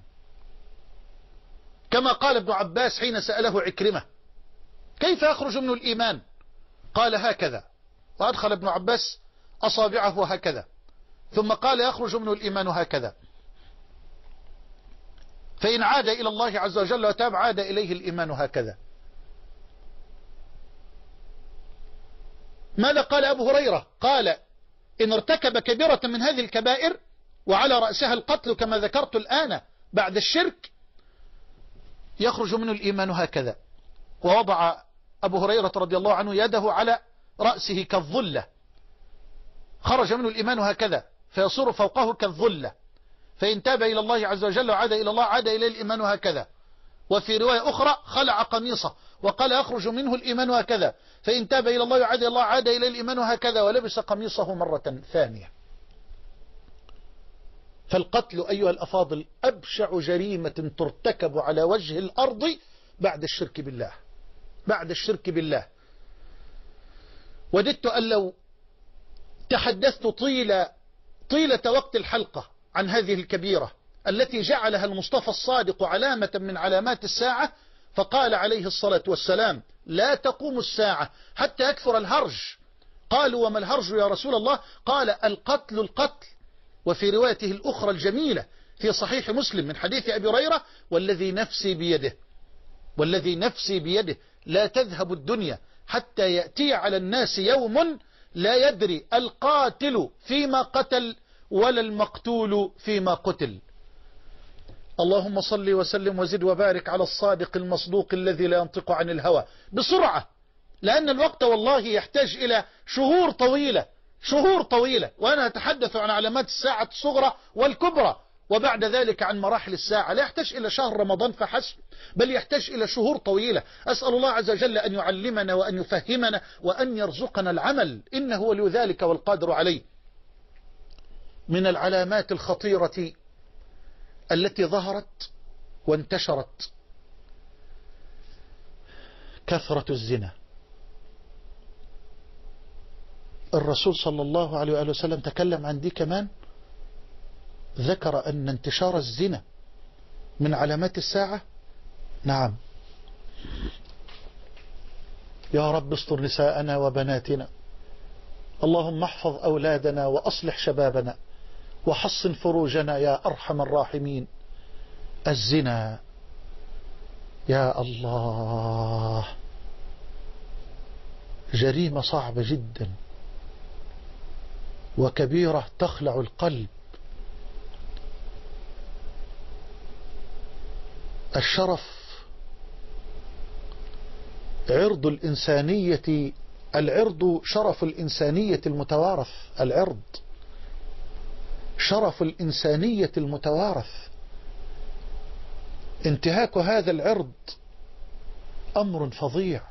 كما قال ابن عباس حين سأله عكرمة: كيف يخرج منه الإيمان؟ قال: هكذا، وأدخل ابن عباس أصابعه هكذا، ثم قال: يخرج منه الإيمان هكذا، فإن عاد إلى الله عز وجل وتاب عاد إليه الإيمان هكذا. ماذا قال أبو هريرة؟ قال: إن ارتكب كبيرة من هذه الكبائر وعلى رأسها القتل كما ذكرت الآن بعد الشرك يخرج منه الإيمان هكذا. ووضع أبو هريرة رضي الله عنه يده على رأسه كالظلة، خرج منه الإيمان هكذا فيصير فوقه كالظلة، فإن تاب إلى الله عز وجل وعاد إلى الله عاد إليه الإيمان هكذا. وفي رواية أخرى خلع قميصه وقال: يخرج منه الإيمان هكذا، فإن تاب إلى الله وعاد إلى الله عاد إليه الإيمان هكذا، ولبس قميصه مرة ثانية. فالقتل أيها الأفاضل أبشع جريمة ترتكب على وجه الأرض بعد الشرك بالله، بعد الشرك بالله. وددت أن لو تحدثت طيلة طيلة وقت الحلقة عن هذه الكبيرة التي جعلها المصطفى الصادق علامة من علامات الساعة، فقال عليه الصلاة والسلام: لا تقوم الساعة حتى يكثر الهرج. قالوا: وما الهرج يا رسول الله؟ قال: القتل القتل. وفي روايته الأخرى الجميلة في صحيح مسلم من حديث أبي هريرة: والذي نفسي بيده، والذي نفسي بيده لا تذهب الدنيا حتى يأتي على الناس يوم لا يدري القاتل فيما قتل ولا المقتول فيما قتل. اللهم صل وسلم وزد وبارك على الصادق المصدوق الذي لا ينطق عن الهوى. بسرعة، لأن الوقت والله يحتاج إلى شهور طويلة، شهور طويلة، وأنا أتحدث عن علامات الساعة الصغرى والكبرى، وبعد ذلك عن مراحل الساعة. لا يحتاج إلى شهر رمضان فحسب، بل يحتاج إلى شهور طويلة. أسأل الله عز وجل أن يعلمنا وأن يفهمنا وأن يرزقنا العمل، إنه ولي ذلك والقادر عليه. من العلامات الخطيرة التي ظهرت وانتشرت كثرة الزنا. الرسول صلى الله عليه وآله وسلم تكلم عن دي كمان، ذكر أن انتشار الزنا من علامات الساعة. نعم. يا رب استر نساءنا وبناتنا، اللهم احفظ أولادنا وأصلح شبابنا وحصن فروجنا يا أرحم الراحمين. الزنا يا الله جريمة صعبة جدا وكبيرة تخلع القلب. الشرف عرض الإنسانية، العرض شرف الإنسانية المتوارث، العرض شرف الإنسانية المتوارث. انتهاك هذا العرض أمر فظيع.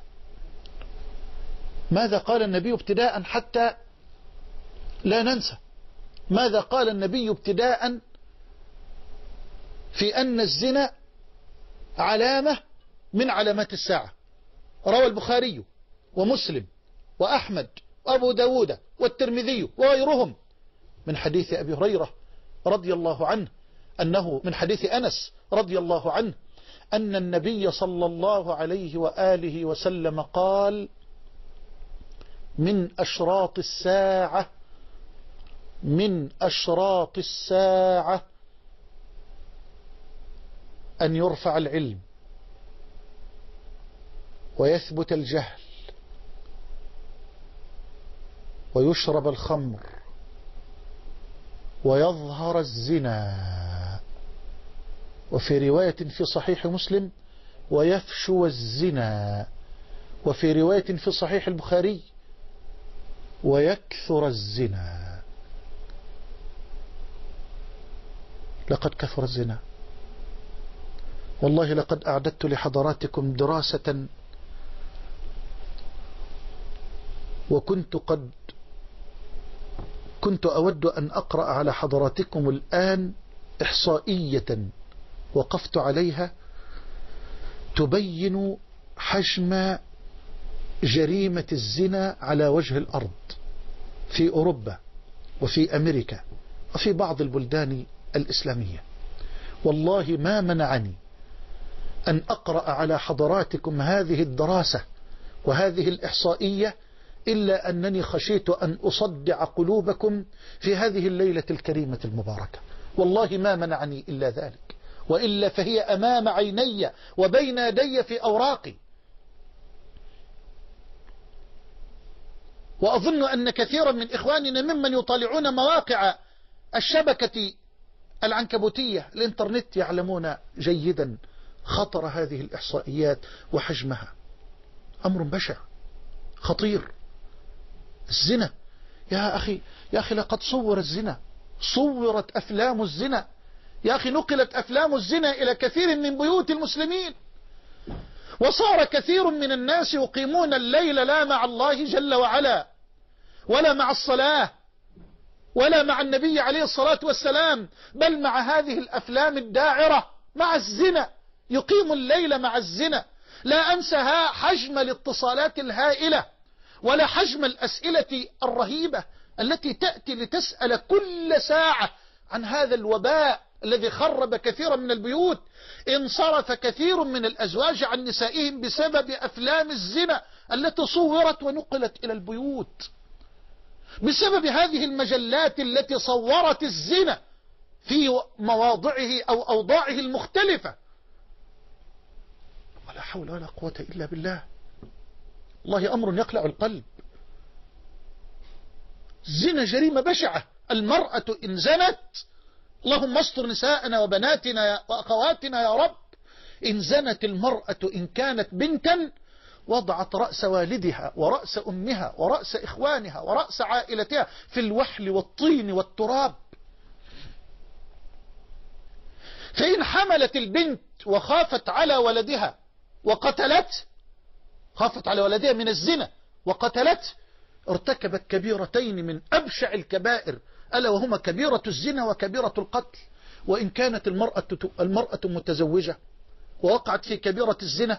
ماذا قال النبي ابتداء حتى لا ننسى؟ ماذا قال النبي ابتداء في أن الزنا علامة من علامات الساعة؟ روى البخاري ومسلم وأحمد وأبو داود والترمذي وغيرهم من حديث أبي هريرة رضي الله عنه، أنه من حديث أنس رضي الله عنه أن النبي صلى الله عليه وآله وسلم قال: من أشراط الساعة من أشراط الساعة أن يرفع العلم ويثبت الجهل ويشرب الخمر ويظهر الزنا، وفي رواية في صحيح مسلم ويفشو الزنا، وفي رواية في صحيح البخاري ويكثر الزنا. لقد كثر الزنا. والله لقد أعددت لحضراتكم دراسة، وكنت قد كنت أود أن أقرأ على حضراتكم الآن إحصائية وقفت عليها تبين حجم جريمة الزنا على وجه الأرض في أوروبا وفي أمريكا وفي بعض البلدان الإسلامية. والله ما منعني أن أقرأ على حضراتكم هذه الدراسة وهذه الإحصائية إلا أنني خشيت أن أصدع قلوبكم في هذه الليلة الكريمة المباركة. والله ما منعني إلا ذلك، وإلا فهي أمام عيني وبين يدي في أوراقي. وأظن أن كثيرا من إخواننا ممن يطالعون مواقع الشبكة العنكبوتية الإنترنت يعلمون جيدا خطر هذه الإحصائيات وحجمها. أمر بشع خطير. الزنا يا أخي يا أخي لقد صور الزنا، صورت أفلام الزنا يا أخي، نقلت أفلام الزنا إلى كثير من بيوت المسلمين، وصار كثير من الناس يقيمون الليل لا مع الله جل وعلا ولا مع الصلاة ولا مع النبي عليه الصلاة والسلام، بل مع هذه الأفلام الداعرة، مع الزنا، يقيم الليل مع الزنا. لا أنسى حجم الاتصالات الهائلة ولا حجم الأسئلة الرهيبة التي تأتي لتسأل كل ساعة عن هذا الوباء الذي خرب كثيرا من البيوت. انصرف كثير من الأزواج عن نسائهم بسبب أفلام الزنا التي صورت ونقلت إلى البيوت، بسبب هذه المجلات التي صورت الزنا في مواضعه أو أوضاعه المختلفة. ولا حول ولا قوة إلا بالله. والله أمر يقلع القلب. الزنا جريمة بشعة المرأة إن زنت، اللهم استر نساءنا وبناتنا وأخواتنا يا رب، إن زنت المرأة إن كانت بنتا وضعت رأس والدها ورأس أمها ورأس إخوانها ورأس عائلتها في الوحل والطين والتراب. فإن حملت البنت وخافت على ولدها وقتلت، خافت على ولدها من الزنا وقتلت، ارتكبت كبيرتين من أبشع الكبائر، ألا وهما كبيرة الزنا وكبيرة القتل. وإن كانت المرأة المرأة متزوجة ووقعت في كبيرة الزنا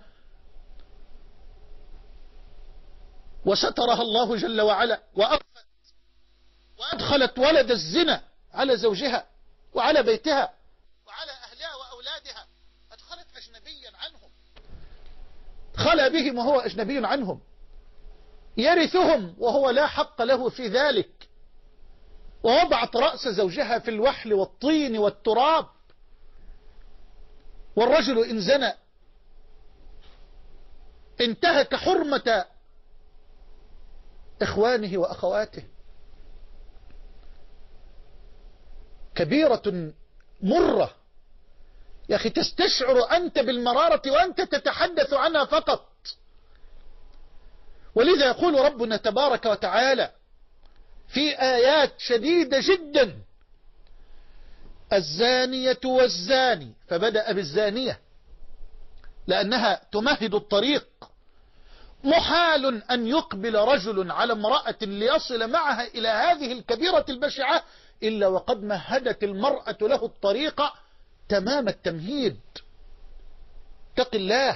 وسترها الله جل وعلا وأخفت وأدخلت ولد الزنا على زوجها وعلى بيتها وعلى أهلها وأولادها، أدخلت أجنبيا عنهم، خلى بهم وهو أجنبي عنهم، يرثهم وهو لا حق له في ذلك، ووضعت رأس زوجها في الوحل والطين والتراب. والرجل إن زنى انتهك حرمة إخوانه وأخواته. كبيرة مرة يا أخي، تستشعر أنت بالمرارة وأنت تتحدث عنها فقط. ولذا يقول ربنا تبارك وتعالى في آيات شديدة جدا: الزانية والزاني، فبدأ بالزانية لأنها تمهد الطريق. محال أن يقبل رجل على امرأة ليصل معها إلى هذه الكبيرة البشعة إلا وقد مهدت المرأة له الطريق تمام التمهيد. اتق الله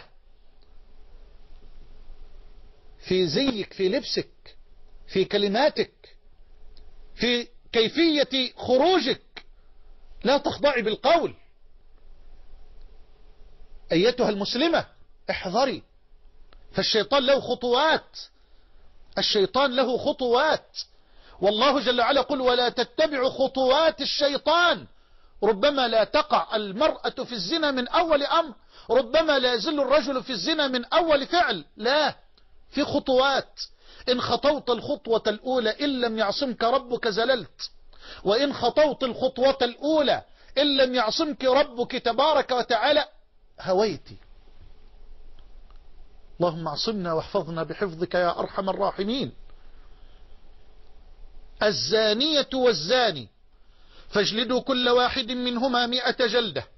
في زيك، في لبسك، في كلماتك، في كيفية خروجك، لا تخضعي بالقول. أيتها المسلمة احذري، فالشيطان له خطوات، الشيطان له خطوات، والله جل وعلا يقول: ولا تتبعوا خطوات الشيطان. ربما لا تقع المرأة في الزنا من أول أمر، ربما لا يزل الرجل في الزنا من أول فعل، لا، في خطوات. إن خطوت الخطوة الأولى إن لم يعصمك ربك زللت، وإن خطوت الخطوة الأولى إن لم يعصمك ربك تبارك وتعالى هويتي. اللهم اعصمنا واحفظنا بحفظك يا أرحم الراحمين. الزانية والزاني فاجلدوا كل واحد منهما مئة جلدة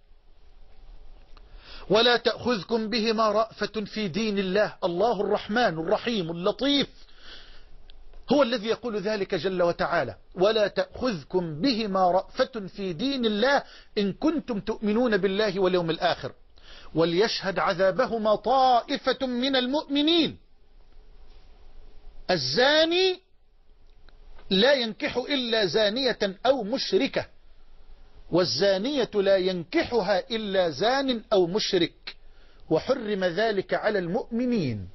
ولا تأخذكم بهما رأفة في دين الله. الله الرحمن الرحيم اللطيف هو الذي يقول ذلك جل وتعالى: ولا تأخذكم بهما رأفة في دين الله إن كنتم تؤمنون بالله واليوم الآخر وليشهد عذابهما طائفة من المؤمنين. الزاني لا ينكح إلا زانية أو مشركة، والزانية لا ينكحها إلا زان أو مشرك، وحرم ذلك على المؤمنين.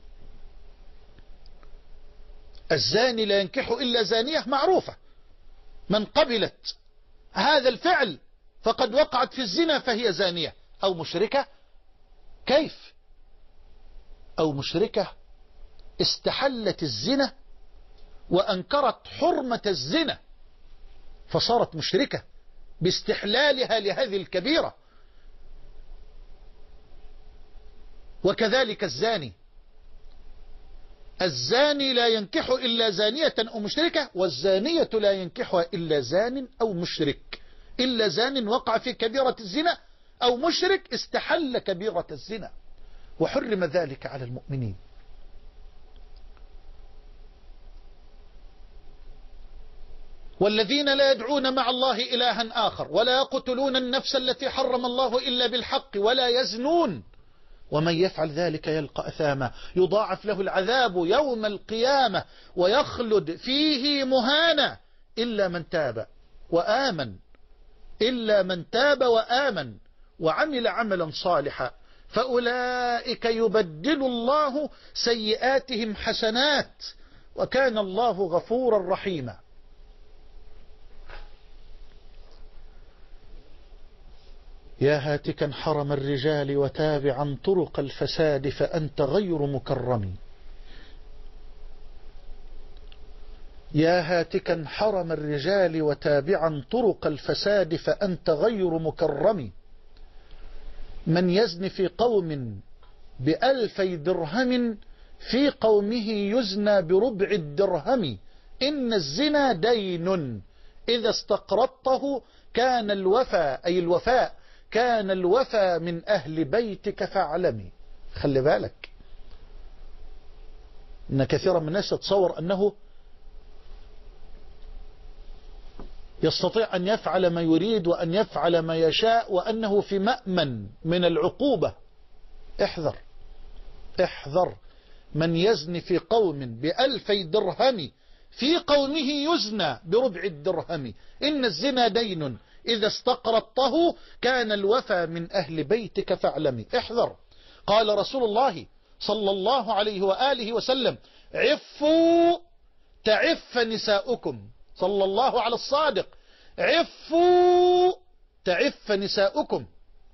الزاني لا ينكح إلا زانية معروفة، من قبلت هذا الفعل فقد وقعت في الزنا فهي زانية. أو مشركة، كيف؟ أو مشركة استحلت الزنا وأنكرت حرمة الزنا فصارت مشركة باستحلالها لهذه الكبيرة. وكذلك الزاني، الزاني لا ينكح إلا زانية أو مشركة، والزانية لا ينكحها إلا زان أو مشرك، إلا زان وقع في كبيرة الزنا أو مشرك استحل كبيرة الزنا، وحرم ذلك على المؤمنين. والذين لا يدعون مع الله إلها آخر ولا يقتلون النفس التي حرم الله إلا بالحق ولا يزنون ومن يفعل ذلك يلقى أثاما يضاعف له العذاب يوم القيامة ويخلد فيه مهانا إلا من تاب وآمن إلا من تاب وآمن وعمل عملا صالحا فأولئك يبدل الله سيئاتهم حسنات وكان الله غفورا رحيما. يا هاتكا حرم الرجال وتابعا طرق الفساد فأنت غير مكرم. يا هاتكا حرم الرجال وتابعا طرق الفساد فأنت غير مكرم. من يزن في قوم بألفي درهم في قومه يزنى بربع الدرهم. إن الزنا دين إذا استقرضته كان الوفاء أي الوفاء كان الوفاء من أهل بيتك فاعلمي. خلي بالك إن كثيرا من الناس يتصور أنه يستطيع أن يفعل ما يريد وأن يفعل ما يشاء وأنه في مأمن من العقوبة. احذر احذر. من يزني في قوم بألفي درهم في قومه يزنى بربع الدرهم. إن الزنا دين إذا استقرضته كان الوفى من أهل بيتك فاعلمي. احذر. قال رسول الله صلى الله عليه وآله وسلم عفوا تعف نساؤكم. صلى الله على الصادق عفوا تعف نساؤكم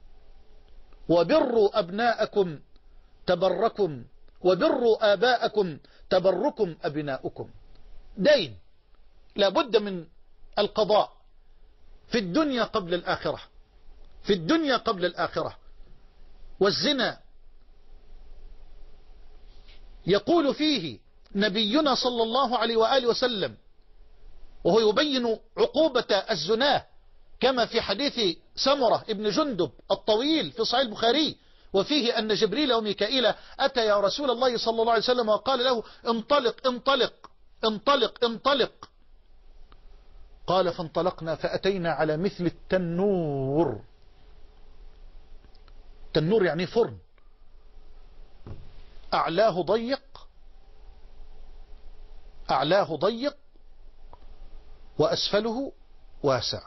وبروا أبناءكم تبركم وبروا آباءكم تبركم أبناؤكم. دين لابد من القضاء في الدنيا قبل الآخرة في الدنيا قبل الآخرة. والزنا يقول فيه نبينا صلى الله عليه وآله وسلم وهو يبين عقوبة الزنا كما في حديث سمرة ابن جندب الطويل في صحيح البخاري وفيه أن جبريل وميكائيل أتى يا رسول الله صلى الله عليه وسلم وقال له انطلق انطلق انطلق انطلق. قال فانطلقنا فأتينا على مثل التنور. تنور يعني فرن أعلاه ضيق أعلاه ضيق وأسفله واسع.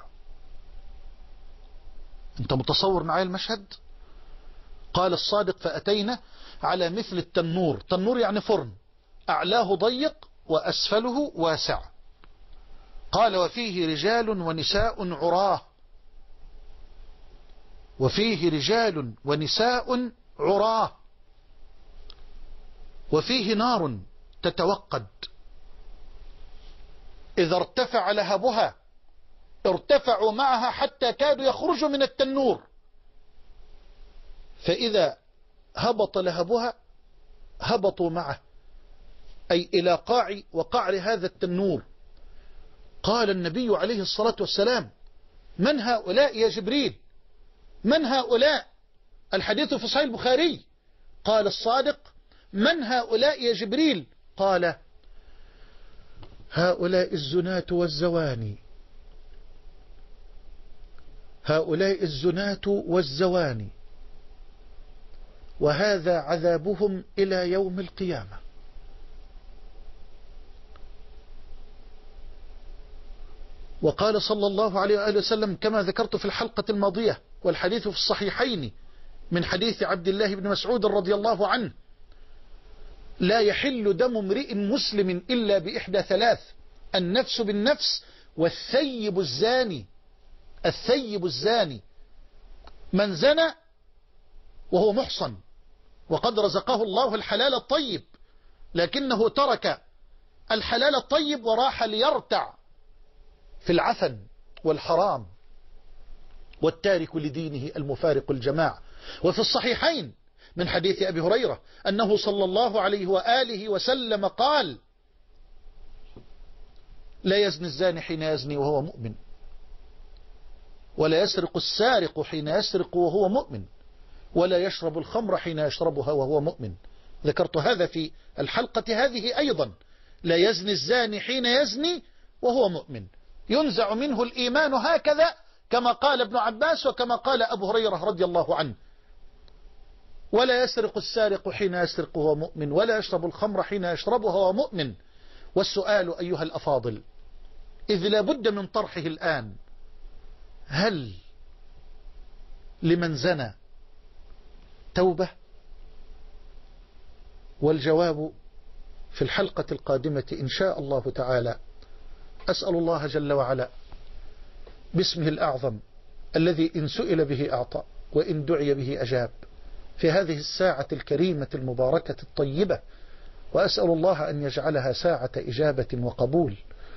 أنت متصور معي المشهد؟ قال الصادق فأتينا على مثل التنور. تنور يعني فرن أعلاه ضيق وأسفله واسع. قال وفيه رجال ونساء عراه وفيه رجال ونساء عراه وفيه نار تتوقد إذا ارتفع لهبها ارتفعوا معها حتى كادوا يخرجوا من التنور فإذا هبط لهبها هبطوا معه أي إلى قاع وقعر هذا التنور. قال النبي عليه الصلاة والسلام من هؤلاء يا جبريل من هؤلاء؟ الحديث في صحيح البخاري. قال الصادق من هؤلاء يا جبريل؟ قال هؤلاء الزناة والزواني هؤلاء الزناة والزواني وهذا عذابهم إلى يوم القيامة. وقال صلى الله عليه وآله وسلم كما ذكرت في الحلقة الماضية والحديث في الصحيحين من حديث عبد الله بن مسعود رضي الله عنه لا يحل دم امرئ مسلم إلا بإحدى ثلاث النفس بالنفس والثيب الزاني. الثيب الزاني من زنى وهو محصن وقد رزقه الله الحلال الطيب لكنه ترك الحلال الطيب وراح ليرتع في العفن والحرام والتارك لدينه المفارق الجماعة. وفي الصحيحين من حديث أبي هريرة أنه صلى الله عليه وآله وسلم قال لا يزني الزاني حين يزني وهو مؤمن ولا يسرق السارق حين يسرق وهو مؤمن ولا يشرب الخمر حين يشربها وهو مؤمن. ذكرت هذا في الحلقة هذه أيضا. لا يزني الزاني حين يزني وهو مؤمن ينزع منه الإيمان هكذا كما قال ابن عباس وكما قال أبو هريرة رضي الله عنه. ولا يسرق السارق حين يسرق وهو مؤمن ولا يشرب الخمر حين يشربها وهو مؤمن. والسؤال أيها الأفاضل إذ لا بد من طرحه الآن هل لمن زنى توبة؟ والجواب في الحلقة القادمة إن شاء الله تعالى. أسأل الله جل وعلا باسمه الأعظم الذي إن سئل به أعطى وإن دعي به أجاب في هذه الساعة الكريمة المباركة الطيبة. وأسأل الله أن يجعلها ساعة إجابة وقبول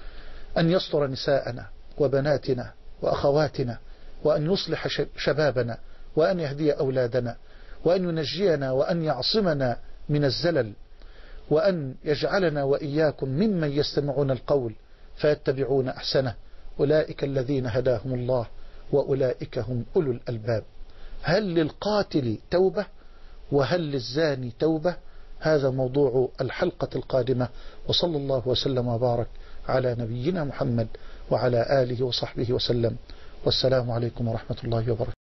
أن يستر نساءنا وبناتنا وأخواتنا، وأن يصلح شبابنا، وأن يهدي أولادنا، وأن ينجينا، وأن يعصمنا من الزلل، وأن يجعلنا وإياكم ممن يستمعون القول فيتبعون أحسنه. أولئك الذين هداهم الله وأولئك هم أولو الألباب. هل للقاتل توبة وهل للزاني توبة؟ هذا موضوع الحلقة القادمة، وصلى الله وسلم وبارك على نبينا محمد وعلى آله وصحبه وسلم، والسلام عليكم ورحمة الله وبركاته.